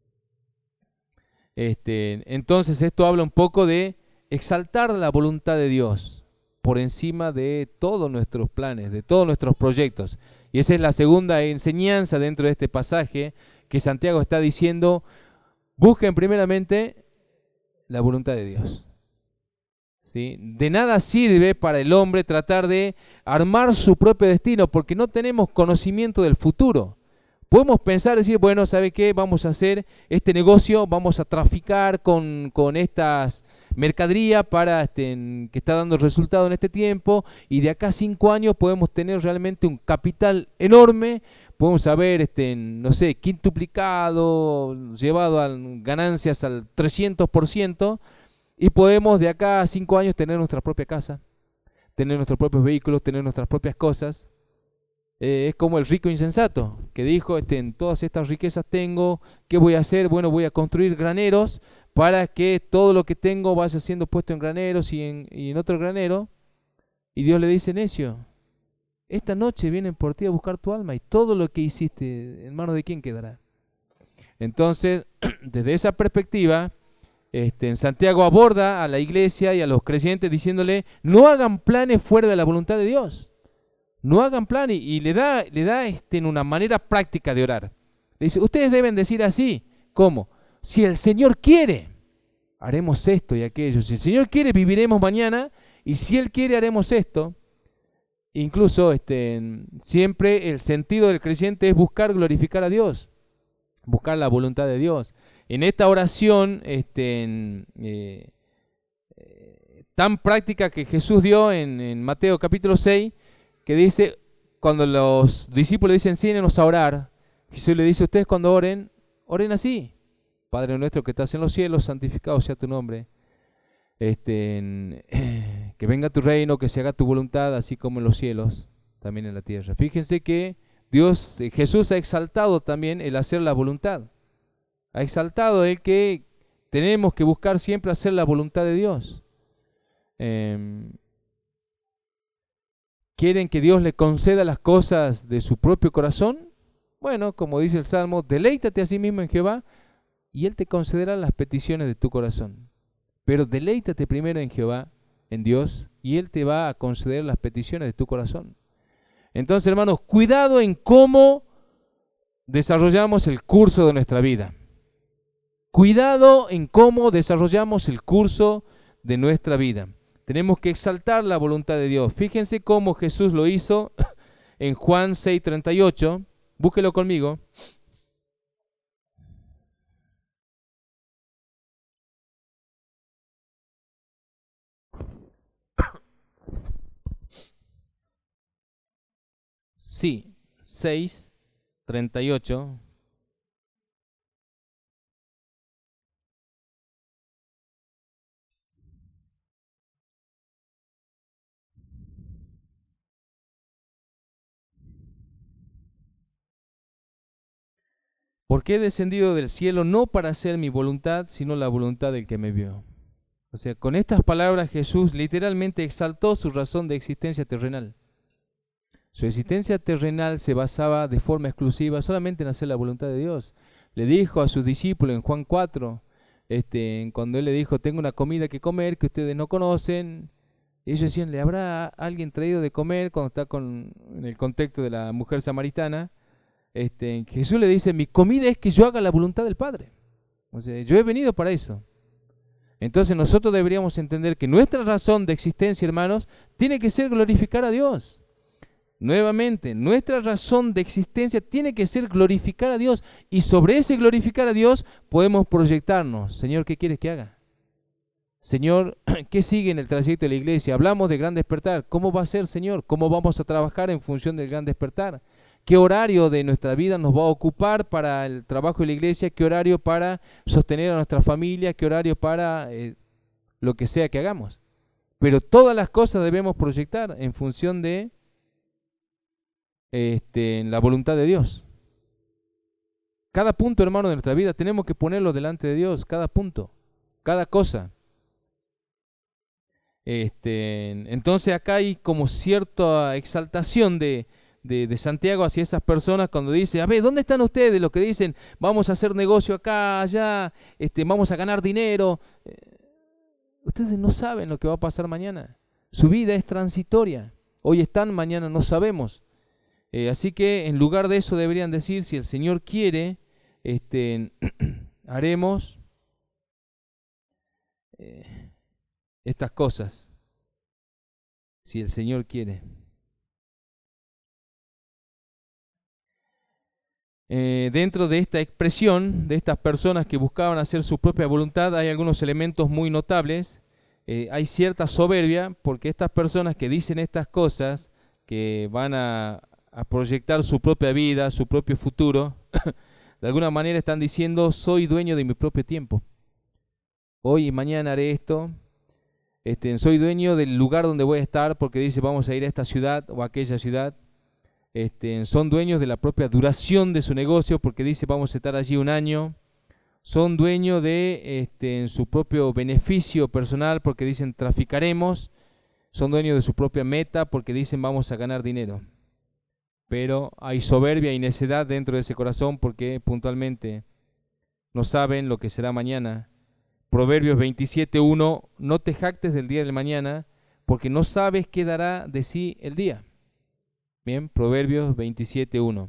Este, entonces esto habla un poco de exaltar la voluntad de Dios por encima de todos nuestros planes, de todos nuestros proyectos. Y esa es la segunda enseñanza dentro de este pasaje, que Santiago está diciendo, busquen primeramente la voluntad de Dios. ¿Sí? De nada sirve para el hombre tratar de armar su propio destino, porque no tenemos conocimiento del futuro. Podemos pensar, decir, bueno, ¿sabe qué? Vamos a hacer este negocio, vamos a traficar con, con estas mercadería para este, que está dando resultado en este tiempo, y de acá a cinco años podemos tener realmente un capital enorme, podemos haber, este, no sé, quintuplicado, llevado a ganancias al trescientos por ciento, y podemos de acá a cinco años tener nuestra propia casa, tener nuestros propios vehículos, tener nuestras propias cosas. Eh, es como el rico insensato, que dijo, este, en todas estas riquezas tengo, ¿qué voy a hacer? Bueno, voy a construir graneros para que todo lo que tengo vaya siendo puesto en graneros y en, y en otro granero. Y Dios le dice, necio, esta noche vienen por ti a buscar tu alma, y todo lo que hiciste, ¿en manos de quién quedará? Entonces, desde esa perspectiva, este, Santiago aborda a la iglesia y a los creyentes diciéndole, no hagan planes fuera de la voluntad de Dios. No hagan plan, y, y le da, le da este, en una manera práctica de orar. Le dice, ustedes deben decir así, ¿cómo? Si el Señor quiere, haremos esto y aquello. Si el Señor quiere, viviremos mañana, y si Él quiere, haremos esto. Incluso este, siempre el sentido del creyente es buscar glorificar a Dios, buscar la voluntad de Dios. En esta oración este, en, eh, eh, tan práctica que Jesús dio en, en Mateo capítulo seis, que dice, cuando los discípulos dicen, enséñanos a orar, Jesús le dice, ustedes cuando oren, oren así: Padre nuestro que estás en los cielos, santificado sea tu nombre. Este, en, eh, que venga tu reino, que se haga tu voluntad, así como en los cielos, también en la tierra. Fíjense que Dios, eh, Jesús ha exaltado también el hacer la voluntad. Ha exaltado el que tenemos que buscar siempre hacer la voluntad de Dios. Eh, ¿Quieren que Dios le conceda las cosas de su propio corazón? Bueno, como dice el Salmo, deleítate a sí mismo en Jehová y Él te concederá las peticiones de tu corazón. Pero deleítate primero en Jehová, en Dios, y Él te va a conceder las peticiones de tu corazón. Entonces, hermanos, cuidado en cómo desarrollamos el curso de nuestra vida. Cuidado en cómo desarrollamos el curso de nuestra vida. Tenemos que exaltar la voluntad de Dios. Fíjense cómo Jesús lo hizo en Juan seis treinta y ocho. Búsquelo conmigo. sí, seis, treinta y ocho. Porque he descendido del cielo no para hacer mi voluntad, sino la voluntad del que me vio. O sea, con estas palabras Jesús literalmente exaltó su razón de existencia terrenal. Su existencia terrenal se basaba de forma exclusiva solamente en hacer la voluntad de Dios. Le dijo a sus discípulos en Juan cuatro, este, cuando él le dijo, tengo una comida que comer que ustedes no conocen, y ellos decían, ¿le habrá alguien traído de comer? Cuando está con, en el contexto de la mujer samaritana, este, Jesús le dice, mi comida es que yo haga la voluntad del Padre. O sea, yo he venido para eso. Entonces nosotros deberíamos entender que nuestra razón de existencia, hermanos, tiene que ser glorificar a Dios. Nuevamente, nuestra razón de existencia tiene que ser glorificar a Dios. Y sobre ese glorificar a Dios podemos proyectarnos. Señor, ¿qué quieres que haga? Señor, ¿qué sigue en el trayecto de la iglesia? Hablamos de gran despertar. ¿Cómo va a ser, Señor? ¿Cómo vamos a trabajar en función del gran despertar? ¿Qué horario de nuestra vida nos va a ocupar para el trabajo de la iglesia? ¿Qué horario para sostener a nuestra familia? ¿Qué horario para eh, lo que sea que hagamos? Pero todas las cosas debemos proyectar en función de este, la voluntad de Dios. Cada punto, hermano, de nuestra vida tenemos que ponerlo delante de Dios. Cada punto, cada cosa. Este, entonces acá hay como cierta exaltación de... De, de Santiago hacia esas personas cuando dice, a ver, ¿dónde están ustedes? Los que dicen, vamos a hacer negocio acá, allá, este, vamos a ganar dinero. Eh, ustedes no saben lo que va a pasar mañana. Su vida es transitoria. Hoy están, mañana no sabemos. Eh, así que en lugar de eso deberían decir, si el Señor quiere, este, haremos eh, estas cosas. Si el Señor quiere. Eh, dentro de esta expresión de estas personas que buscaban hacer su propia voluntad hay algunos elementos muy notables. Eh, hay cierta soberbia porque estas personas que dicen estas cosas, que van a, a proyectar su propia vida, su propio futuro, de alguna manera están diciendo, soy dueño de mi propio tiempo. Hoy y mañana haré esto. Este, soy dueño del lugar donde voy a estar porque dice vamos a ir a esta ciudad o a aquella ciudad. Este, son dueños de la propia duración de su negocio porque dice vamos a estar allí un año. Son dueños de este, su propio beneficio personal porque dicen traficaremos. Son dueños de su propia meta porque dicen vamos a ganar dinero. Pero hay soberbia y necedad dentro de ese corazón porque puntualmente no saben lo que será mañana. Proverbios veintisiete uno, no te jactes del día del mañana porque no sabes qué dará de sí el día. Bien, Proverbios veintisiete uno.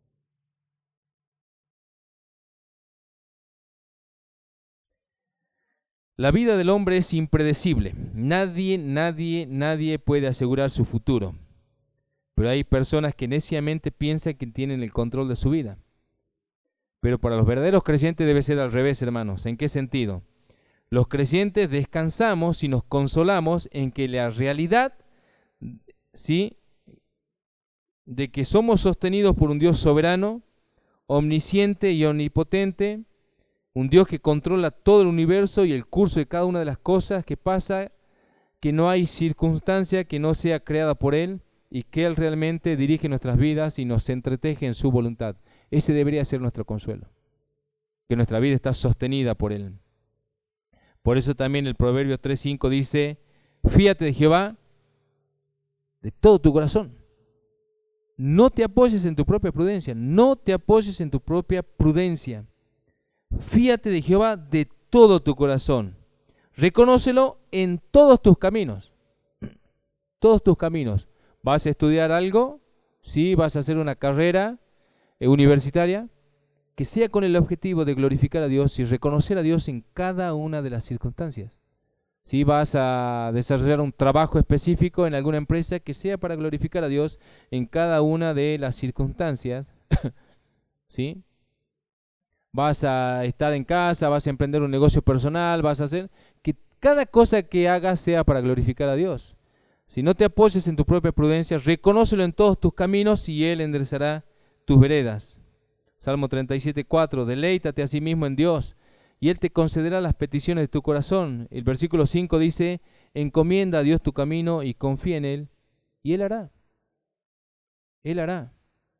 La vida del hombre es impredecible. Nadie, nadie, nadie puede asegurar su futuro. Pero hay personas que neciamente piensan que tienen el control de su vida. Pero para los verdaderos creyentes debe ser al revés, hermanos. ¿En qué sentido? Los creyentes descansamos y nos consolamos en que la realidad, ¿sí?, de que somos sostenidos por un Dios soberano, omnisciente y omnipotente, un Dios que controla todo el universo y el curso de cada una de las cosas que pasa, que no hay circunstancia que no sea creada por Él y que Él realmente dirige nuestras vidas y nos entreteje en su voluntad. Ese debería ser nuestro consuelo, que nuestra vida está sostenida por Él. Por eso también el Proverbio tres cinco dice, fíate de Jehová de todo tu corazón. No te apoyes en tu propia prudencia, no te apoyes en tu propia prudencia. Fíate de Jehová de todo tu corazón. Reconócelo en todos tus caminos. Todos tus caminos. ¿Vas a estudiar algo? ¿Sí? ¿Vas a hacer una carrera eh, universitaria? Que sea con el objetivo de glorificar a Dios y reconocer a Dios en cada una de las circunstancias. Si vas a desarrollar un trabajo específico en alguna empresa, que sea para glorificar a Dios en cada una de las circunstancias. ¿Sí? Vas a estar en casa, vas a emprender un negocio personal, vas a hacer que cada cosa que hagas sea para glorificar a Dios. Si no te apoyes en tu propia prudencia, reconócelo en todos tus caminos y Él enderezará tus veredas. Salmo treinta y siete, cuatro, deleítate a sí mismo en Dios y Él te concederá las peticiones de tu corazón. El versículo cinco dice, encomienda a Dios tu camino y confía en Él y Él hará. Él hará.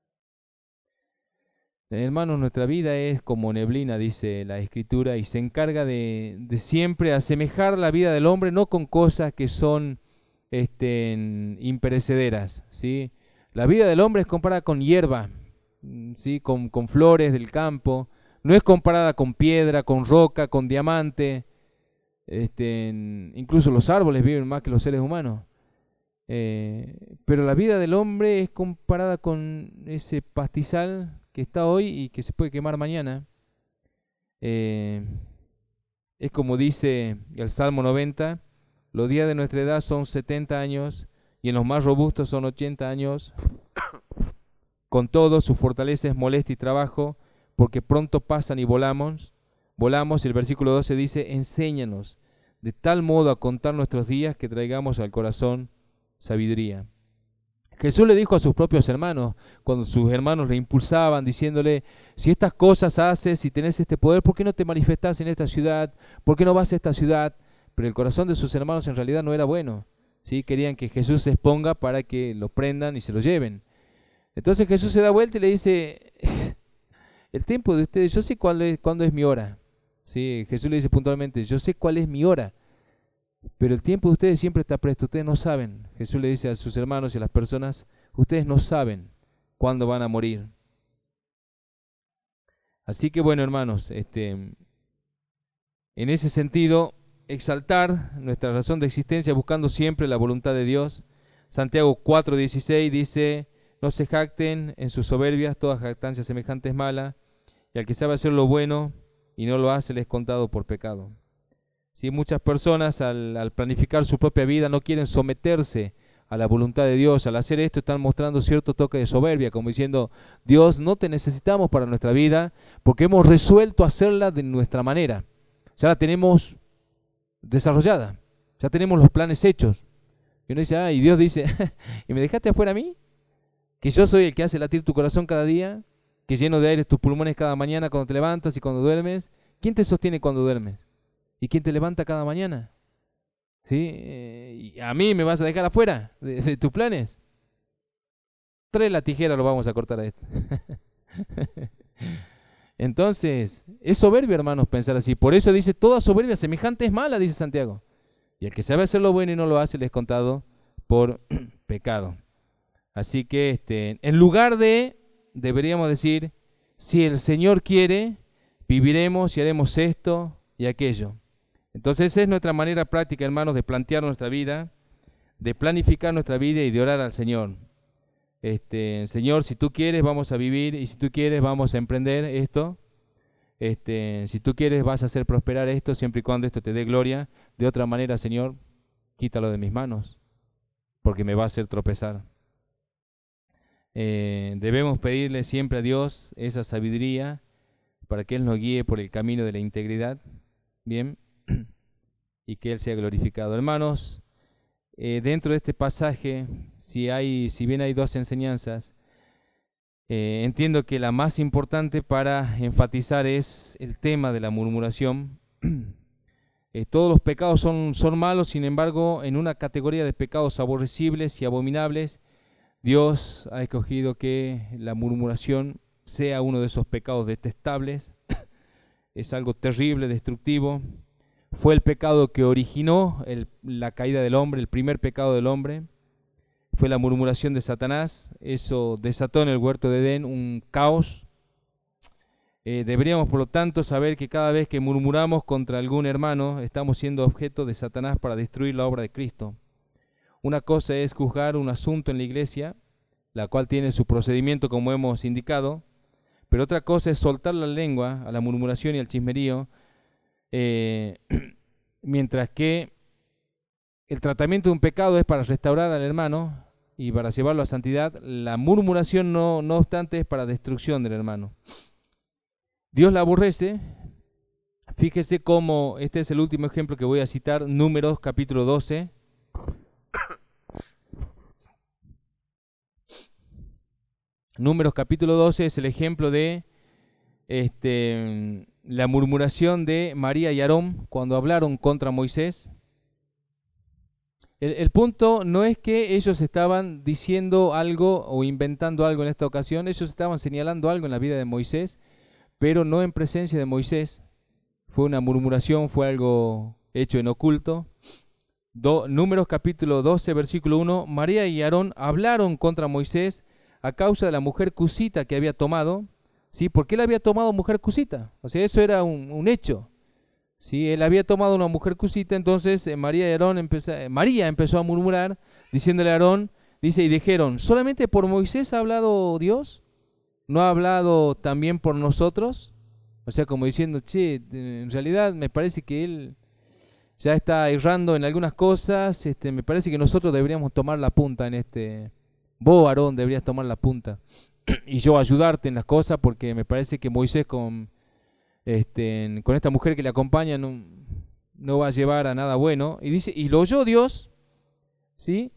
Hermanos, nuestra vida es como neblina, dice la Escritura, y se encarga de, de siempre asemejar la vida del hombre, no con cosas que son este, imperecederas, ¿sí? La vida del hombre es comparada con hierba, ¿sí? con, con flores del campo, no es comparada con piedra, con roca, con diamante, este, incluso los árboles viven más que los seres humanos. Eh, pero la vida del hombre es comparada con ese pastizal que está hoy y que se puede quemar mañana. Eh, es como dice el Salmo noventa, los días de nuestra edad son setenta años y en los más robustos son ochenta años. Con todo, su fortaleza es molestia y trabajo, porque pronto pasan y volamos. Volamos, y el versículo doce dice, enséñanos de tal modo a contar nuestros días que traigamos al corazón sabiduría. Jesús le dijo a sus propios hermanos, cuando sus hermanos le impulsaban, diciéndole, si estas cosas haces, si tenés este poder, ¿por qué no te manifestás en esta ciudad? ¿Por qué no vas a esta ciudad? Pero el corazón de sus hermanos en realidad no era bueno, ¿sí? Querían que Jesús se exponga para que lo prendan y se lo lleven. Entonces Jesús se da vuelta y le dice, el tiempo de ustedes, yo sé cuál es, cuándo es mi hora. ¿Sí? Jesús le dice puntualmente, yo sé cuál es mi hora. Pero el tiempo de ustedes siempre está presto, ustedes no saben. Jesús le dice a sus hermanos y a las personas, ustedes no saben cuándo van a morir. Así que bueno, hermanos, este, en ese sentido, exaltar nuestra razón de existencia buscando siempre la voluntad de Dios. Santiago cuatro dieciséis dice, no se jacten en sus soberbias, toda jactancia semejante es mala, y al que sabe hacer lo bueno y no lo hace, le es contado por pecado. Si muchas personas al, al planificar su propia vida no quieren someterse a la voluntad de Dios, al hacer esto están mostrando cierto toque de soberbia, como diciendo, Dios, no te necesitamos para nuestra vida porque hemos resuelto hacerla de nuestra manera. Ya la tenemos desarrollada, ya tenemos los planes hechos. Y uno dice, ah, y Dios dice, ¿y me dejaste afuera a mí? Que yo soy el que hace latir tu corazón cada día, que lleno de aire tus pulmones cada mañana cuando te levantas y cuando duermes. ¿Quién te sostiene cuando duermes? ¿Y quién te levanta cada mañana? ¿Sí? Eh, ¿Y a mí me vas a dejar afuera de, de tus planes? Trae la tijera, lo vamos a cortar a esto. Entonces, es soberbio, hermanos, pensar así. Por eso dice, toda soberbia semejante es mala, dice Santiago. Y el que sabe hacer lo bueno y no lo hace, le es contado por pecado. Así que, este, en lugar de, deberíamos decir, si el Señor quiere, viviremos y haremos esto y aquello. Entonces esa es nuestra manera práctica, hermanos, de plantear nuestra vida, de planificar nuestra vida y de orar al Señor. Este, Señor, si tú quieres vamos a vivir y si tú quieres vamos a emprender esto. Este, si tú quieres vas a hacer prosperar esto siempre y cuando esto te dé gloria. De otra manera, Señor, quítalo de mis manos porque me va a hacer tropezar. Eh, debemos pedirle siempre a Dios esa sabiduría para que Él nos guíe por el camino de la integridad. Bien. Y que Él sea glorificado. Hermanos, eh, dentro de este pasaje, si, hay, si bien hay dos enseñanzas, eh, entiendo que la más importante para enfatizar es el tema de la murmuración. Eh, todos los pecados son, son malos, sin embargo, en una categoría de pecados aborrecibles y abominables, Dios ha escogido que la murmuración sea uno de esos pecados detestables. Es algo terrible, destructivo. Fue el pecado que originó el, la caída del hombre, el primer pecado del hombre. Fue la murmuración de Satanás. Eso desató en el huerto de Edén un caos. Eh, deberíamos, por lo tanto, saber que cada vez que murmuramos contra algún hermano, estamos siendo objeto de Satanás para destruir la obra de Cristo. Una cosa es juzgar un asunto en la iglesia, la cual tiene su procedimiento como hemos indicado, pero otra cosa es soltar la lengua a la murmuración y al chismerío, Eh, mientras que el tratamiento de un pecado es para restaurar al hermano y para llevarlo a santidad, la murmuración no, no obstante es para destrucción del hermano. Dios la aborrece. Fíjese cómo, este es el último ejemplo que voy a citar, Números capítulo doce. Números capítulo doce es el ejemplo de este, la murmuración de María y Aarón cuando hablaron contra Moisés. El, el punto no es que ellos estaban diciendo algo o inventando algo en esta ocasión, ellos estaban señalando algo en la vida de Moisés, pero no en presencia de Moisés. Fue una murmuración, fue algo hecho en oculto. Do, Números capítulo doce, versículo uno, María y Aarón hablaron contra Moisés a causa de la mujer cusita que había tomado. ¿Sí? ¿Por qué él había tomado mujer cusita? O sea, eso era un, un hecho. ¿Sí? Él había tomado una mujer cusita, entonces eh, María y Aarón empezó, eh, María empezó a murmurar, diciéndole a Aarón, dice, y dijeron, ¿solamente por Moisés ha hablado Dios? ¿No ha hablado también por nosotros? O sea, como diciendo, che, en realidad me parece que él ya está errando en algunas cosas, este, me parece que nosotros deberíamos tomar la punta en este, vos, Aarón, deberías tomar la punta, y yo ayudarte en las cosas, porque me parece que Moisés con, este, con esta mujer que le acompaña no, no va a llevar a nada bueno. Y dice, y lo oyó Dios, ¿sí?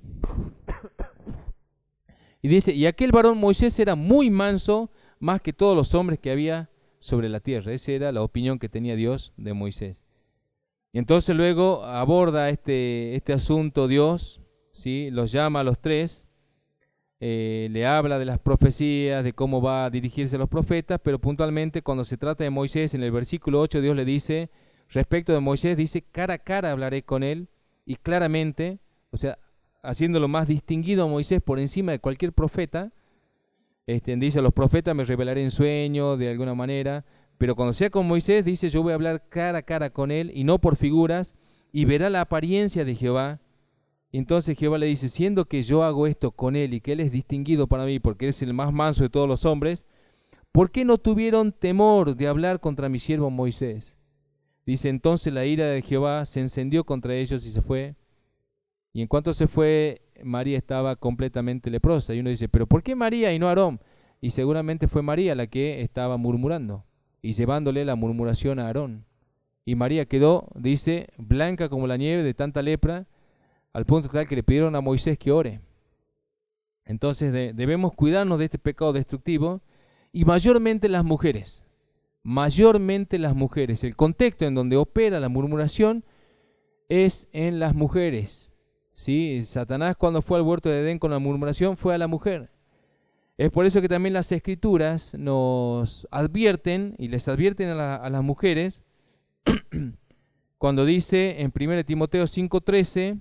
Y dice, y aquel varón Moisés era muy manso, más que todos los hombres que había sobre la tierra. Esa era la opinión que tenía Dios de Moisés. Y entonces luego aborda este, este asunto Dios, ¿sí? Los llama a los tres, eh, le habla de las profecías, de cómo va a dirigirse a los profetas, pero puntualmente cuando se trata de Moisés, en el versículo ocho Dios le dice, respecto de Moisés, dice, cara a cara hablaré con él, y claramente, o sea, haciéndolo más distinguido a Moisés por encima de cualquier profeta. Este, dice, a los profetas me revelaré en sueño, de alguna manera, pero cuando sea con Moisés, dice, yo voy a hablar cara a cara con él, y no por figuras, y verá la apariencia de Jehová. Y entonces Jehová le dice, siendo que yo hago esto con él, y que él es distinguido para mí, porque él es el más manso de todos los hombres, ¿por qué no tuvieron temor de hablar contra mi siervo Moisés? Dice, entonces la ira de Jehová se encendió contra ellos y se fue. Y en cuanto se fue, María estaba completamente leprosa. Y uno dice, ¿pero por qué María y no Aarón? Y seguramente fue María la que estaba murmurando y llevándole la murmuración a Aarón. Y María quedó, dice, blanca como la nieve de tanta lepra, al punto tal que le pidieron a Moisés que ore. Entonces de, debemos cuidarnos de este pecado destructivo, y mayormente las mujeres, mayormente las mujeres. El contexto en donde opera la murmuración es en las mujeres. ¿Sí? Satanás, cuando fue al huerto de Edén con la murmuración, fue a la mujer. Es por eso que también las escrituras nos advierten, y les advierten a, la, a las mujeres, cuando dice en primera Timoteo cinco trece,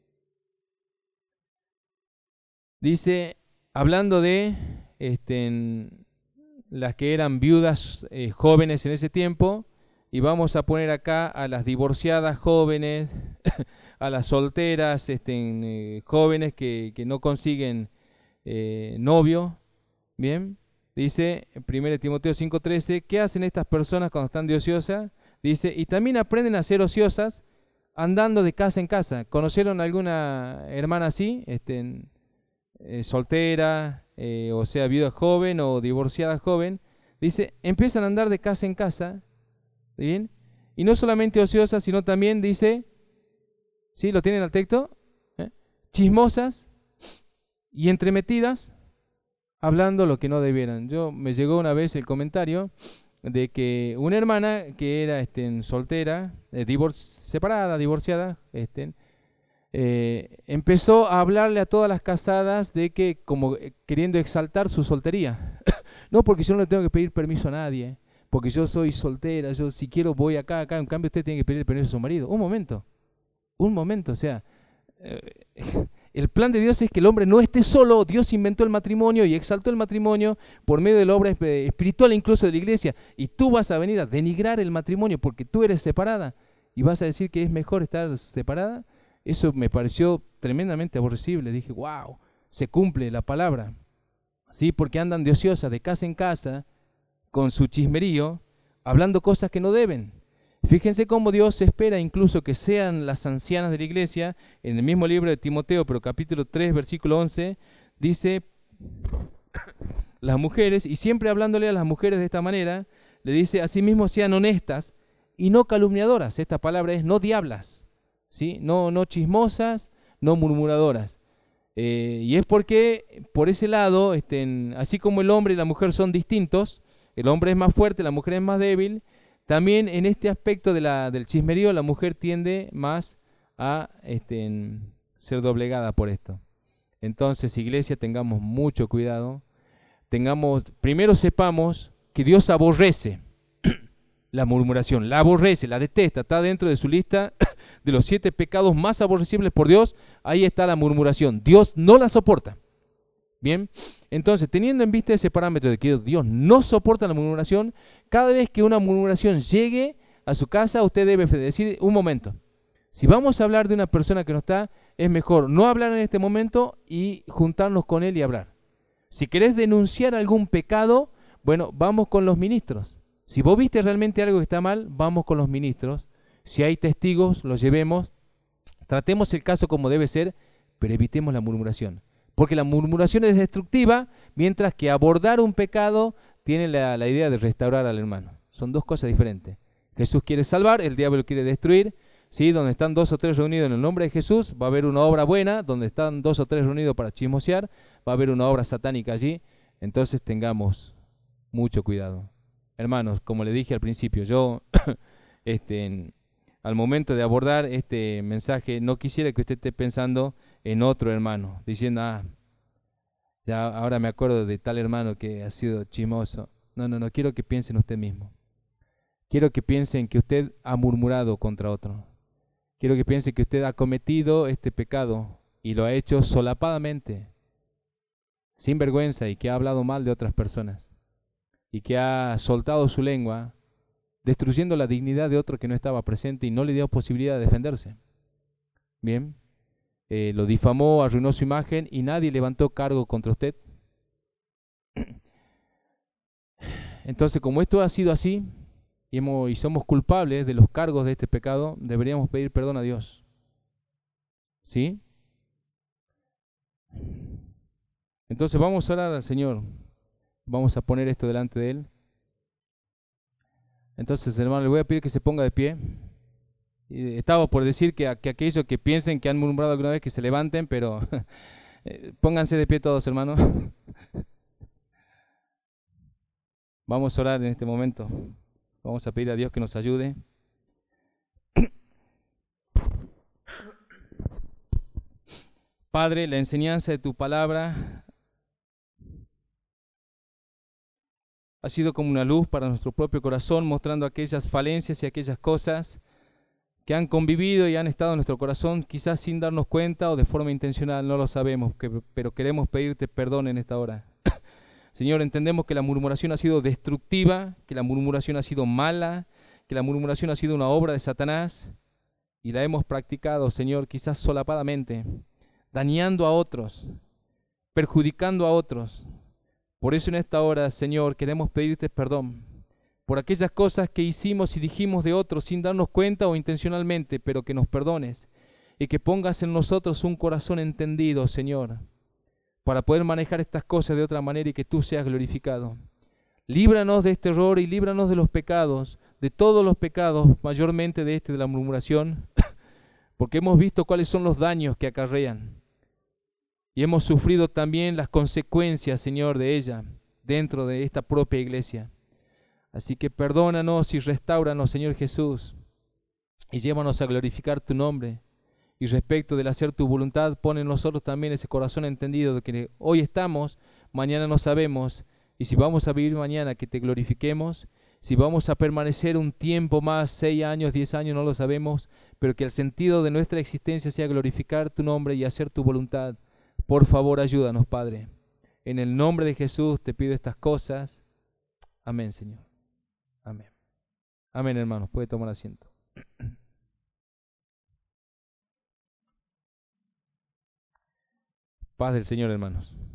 dice, hablando de este, en, las que eran viudas eh, jóvenes en ese tiempo, y vamos a poner acá a las divorciadas jóvenes, a las solteras este, eh, jóvenes que, que no consiguen eh, novio. Bien, dice en primera Timoteo cinco trece, ¿qué hacen estas personas cuando están de ociosas? Dice, y también aprenden a ser ociosas andando de casa en casa. ¿Conocieron alguna hermana así? Este, eh, soltera, eh, o sea, viuda joven o divorciada joven. Dice, empiezan a andar de casa en casa, ¿bien? Y no solamente ociosas, sino también, dice, ¿sí? ¿Lo tienen al texto? ¿Eh? Chismosas y entremetidas, hablando lo que no debieran. Yo me llegó una vez el comentario de que una hermana que era este, soltera, eh, divor separada, divorciada, este, eh, empezó a hablarle a todas las casadas de que, como eh, queriendo exaltar su soltería. No, porque yo no le tengo que pedir permiso a nadie, porque yo soy soltera, yo si quiero voy acá, acá, en cambio usted tiene que pedir permiso a su marido. Un momento, un momento, o sea, eh, el plan de Dios es que el hombre no esté solo. Dios inventó el matrimonio y exaltó el matrimonio por medio de la obra espiritual incluso de la iglesia, y tú vas a venir a denigrar el matrimonio porque tú eres separada y vas a decir que es mejor estar separada. Eso me pareció tremendamente aborrecible. Dije, wow, se cumple la palabra. Sí, porque andan de ociosas de casa en casa con su chismerío, hablando cosas que no deben. Fíjense cómo Dios espera incluso que sean las ancianas de la iglesia. En el mismo libro de Timoteo, pero capítulo tres, versículo once, dice, las mujeres, y siempre hablándole a las mujeres de esta manera, le dice, asimismo sean honestas y no calumniadoras. Esta palabra es no diablas, ¿sí? No, no chismosas, no murmuradoras. Eh, y es porque, por ese lado, este, así como el hombre y la mujer son distintos, el hombre es más fuerte, la mujer es más débil, también en este aspecto de la, del chismerío, la mujer tiende más a este, ser doblegada por esto. Entonces, iglesia, tengamos mucho cuidado. Tengamos, primero sepamos que Dios aborrece la murmuración, la aborrece, la detesta, está dentro de su lista de los siete pecados más aborrecibles por Dios. Ahí está la murmuración. Dios no la soporta. Bien, entonces, teniendo en vista ese parámetro de que Dios no soporta la murmuración, cada vez que una murmuración llegue a su casa, usted debe decir, un momento, si vamos a hablar de una persona que no está, es mejor no hablar en este momento y juntarnos con él y hablar. Si querés denunciar algún pecado, bueno, vamos con los ministros. Si vos viste realmente algo que está mal, vamos con los ministros. Si hay testigos, los llevemos. Tratemos el caso como debe ser, pero evitemos la murmuración. Porque la murmuración es destructiva, mientras que abordar un pecado tiene la, la idea de restaurar al hermano. Son dos cosas diferentes. Jesús quiere salvar, el diablo quiere destruir. ¿Sí? Donde están dos o tres reunidos en el nombre de Jesús, va a haber una obra buena. Donde están dos o tres reunidos para chismosear, va a haber una obra satánica allí. Entonces tengamos mucho cuidado. Hermanos, como le dije al principio, yo este, en, al momento de abordar este mensaje, no quisiera que usted esté pensando en otro hermano, diciendo, ah, ya ahora me acuerdo de tal hermano que ha sido chismoso. No, no, no, quiero que piense en usted mismo. Quiero que piensen que usted ha murmurado contra otro. Quiero que piense que usted ha cometido este pecado y lo ha hecho solapadamente, sin vergüenza, y que ha hablado mal de otras personas y que ha soltado su lengua, destruyendo la dignidad de otro que no estaba presente y no le dio posibilidad de defenderse. Bien, eh, lo difamó, arruinó su imagen y nadie levantó cargo contra usted. Entonces, como esto ha sido así, Y, hemos, y somos culpables de los cargos de este pecado, deberíamos pedir perdón a Dios. ¿Sí? Entonces vamos a orar al Señor. Vamos a poner esto delante de Él. Entonces, hermano, le voy a pedir que se ponga de pie. Y estaba por decir que, que aquellos que piensen que han murmurado alguna vez, que se levanten, pero pónganse de pie todos, hermanos. Vamos a orar en este momento. Vamos a pedir a Dios que nos ayude. Padre, la enseñanza de tu palabra ha sido como una luz para nuestro propio corazón, mostrando aquellas falencias y aquellas cosas que han convivido y han estado en nuestro corazón, quizás sin darnos cuenta o de forma intencional, no lo sabemos, pero queremos pedirte perdón en esta hora. Señor, entendemos que la murmuración ha sido destructiva, que la murmuración ha sido mala, que la murmuración ha sido una obra de Satanás y la hemos practicado, Señor, quizás solapadamente, dañando a otros, perjudicando a otros. Por eso en esta hora, Señor, queremos pedirte perdón por aquellas cosas que hicimos y dijimos de otros sin darnos cuenta o intencionalmente, pero que nos perdones y que pongas en nosotros un corazón entendido, Señor, para poder manejar estas cosas de otra manera y que tú seas glorificado. Líbranos de este error y líbranos de los pecados, de todos los pecados, mayormente de este de la murmuración, porque hemos visto cuáles son los daños que acarrean y hemos sufrido también las consecuencias, Señor, de ella dentro de esta propia iglesia. Así que perdónanos y restáuranos, Señor Jesús, y llévanos a glorificar tu nombre. Y respecto del hacer tu voluntad, pon en nosotros también ese corazón entendido de que hoy estamos, mañana no sabemos, y si vamos a vivir mañana, que te glorifiquemos. Si vamos a permanecer un tiempo más, seis años, diez años, no lo sabemos, pero que el sentido de nuestra existencia sea glorificar tu nombre y hacer tu voluntad. Por favor, ayúdanos, Padre. En el nombre de Jesús te pido estas cosas. Amén, Señor. Amén. Amén, hermanos. Puede tomar asiento. Paz del Señor, hermanos.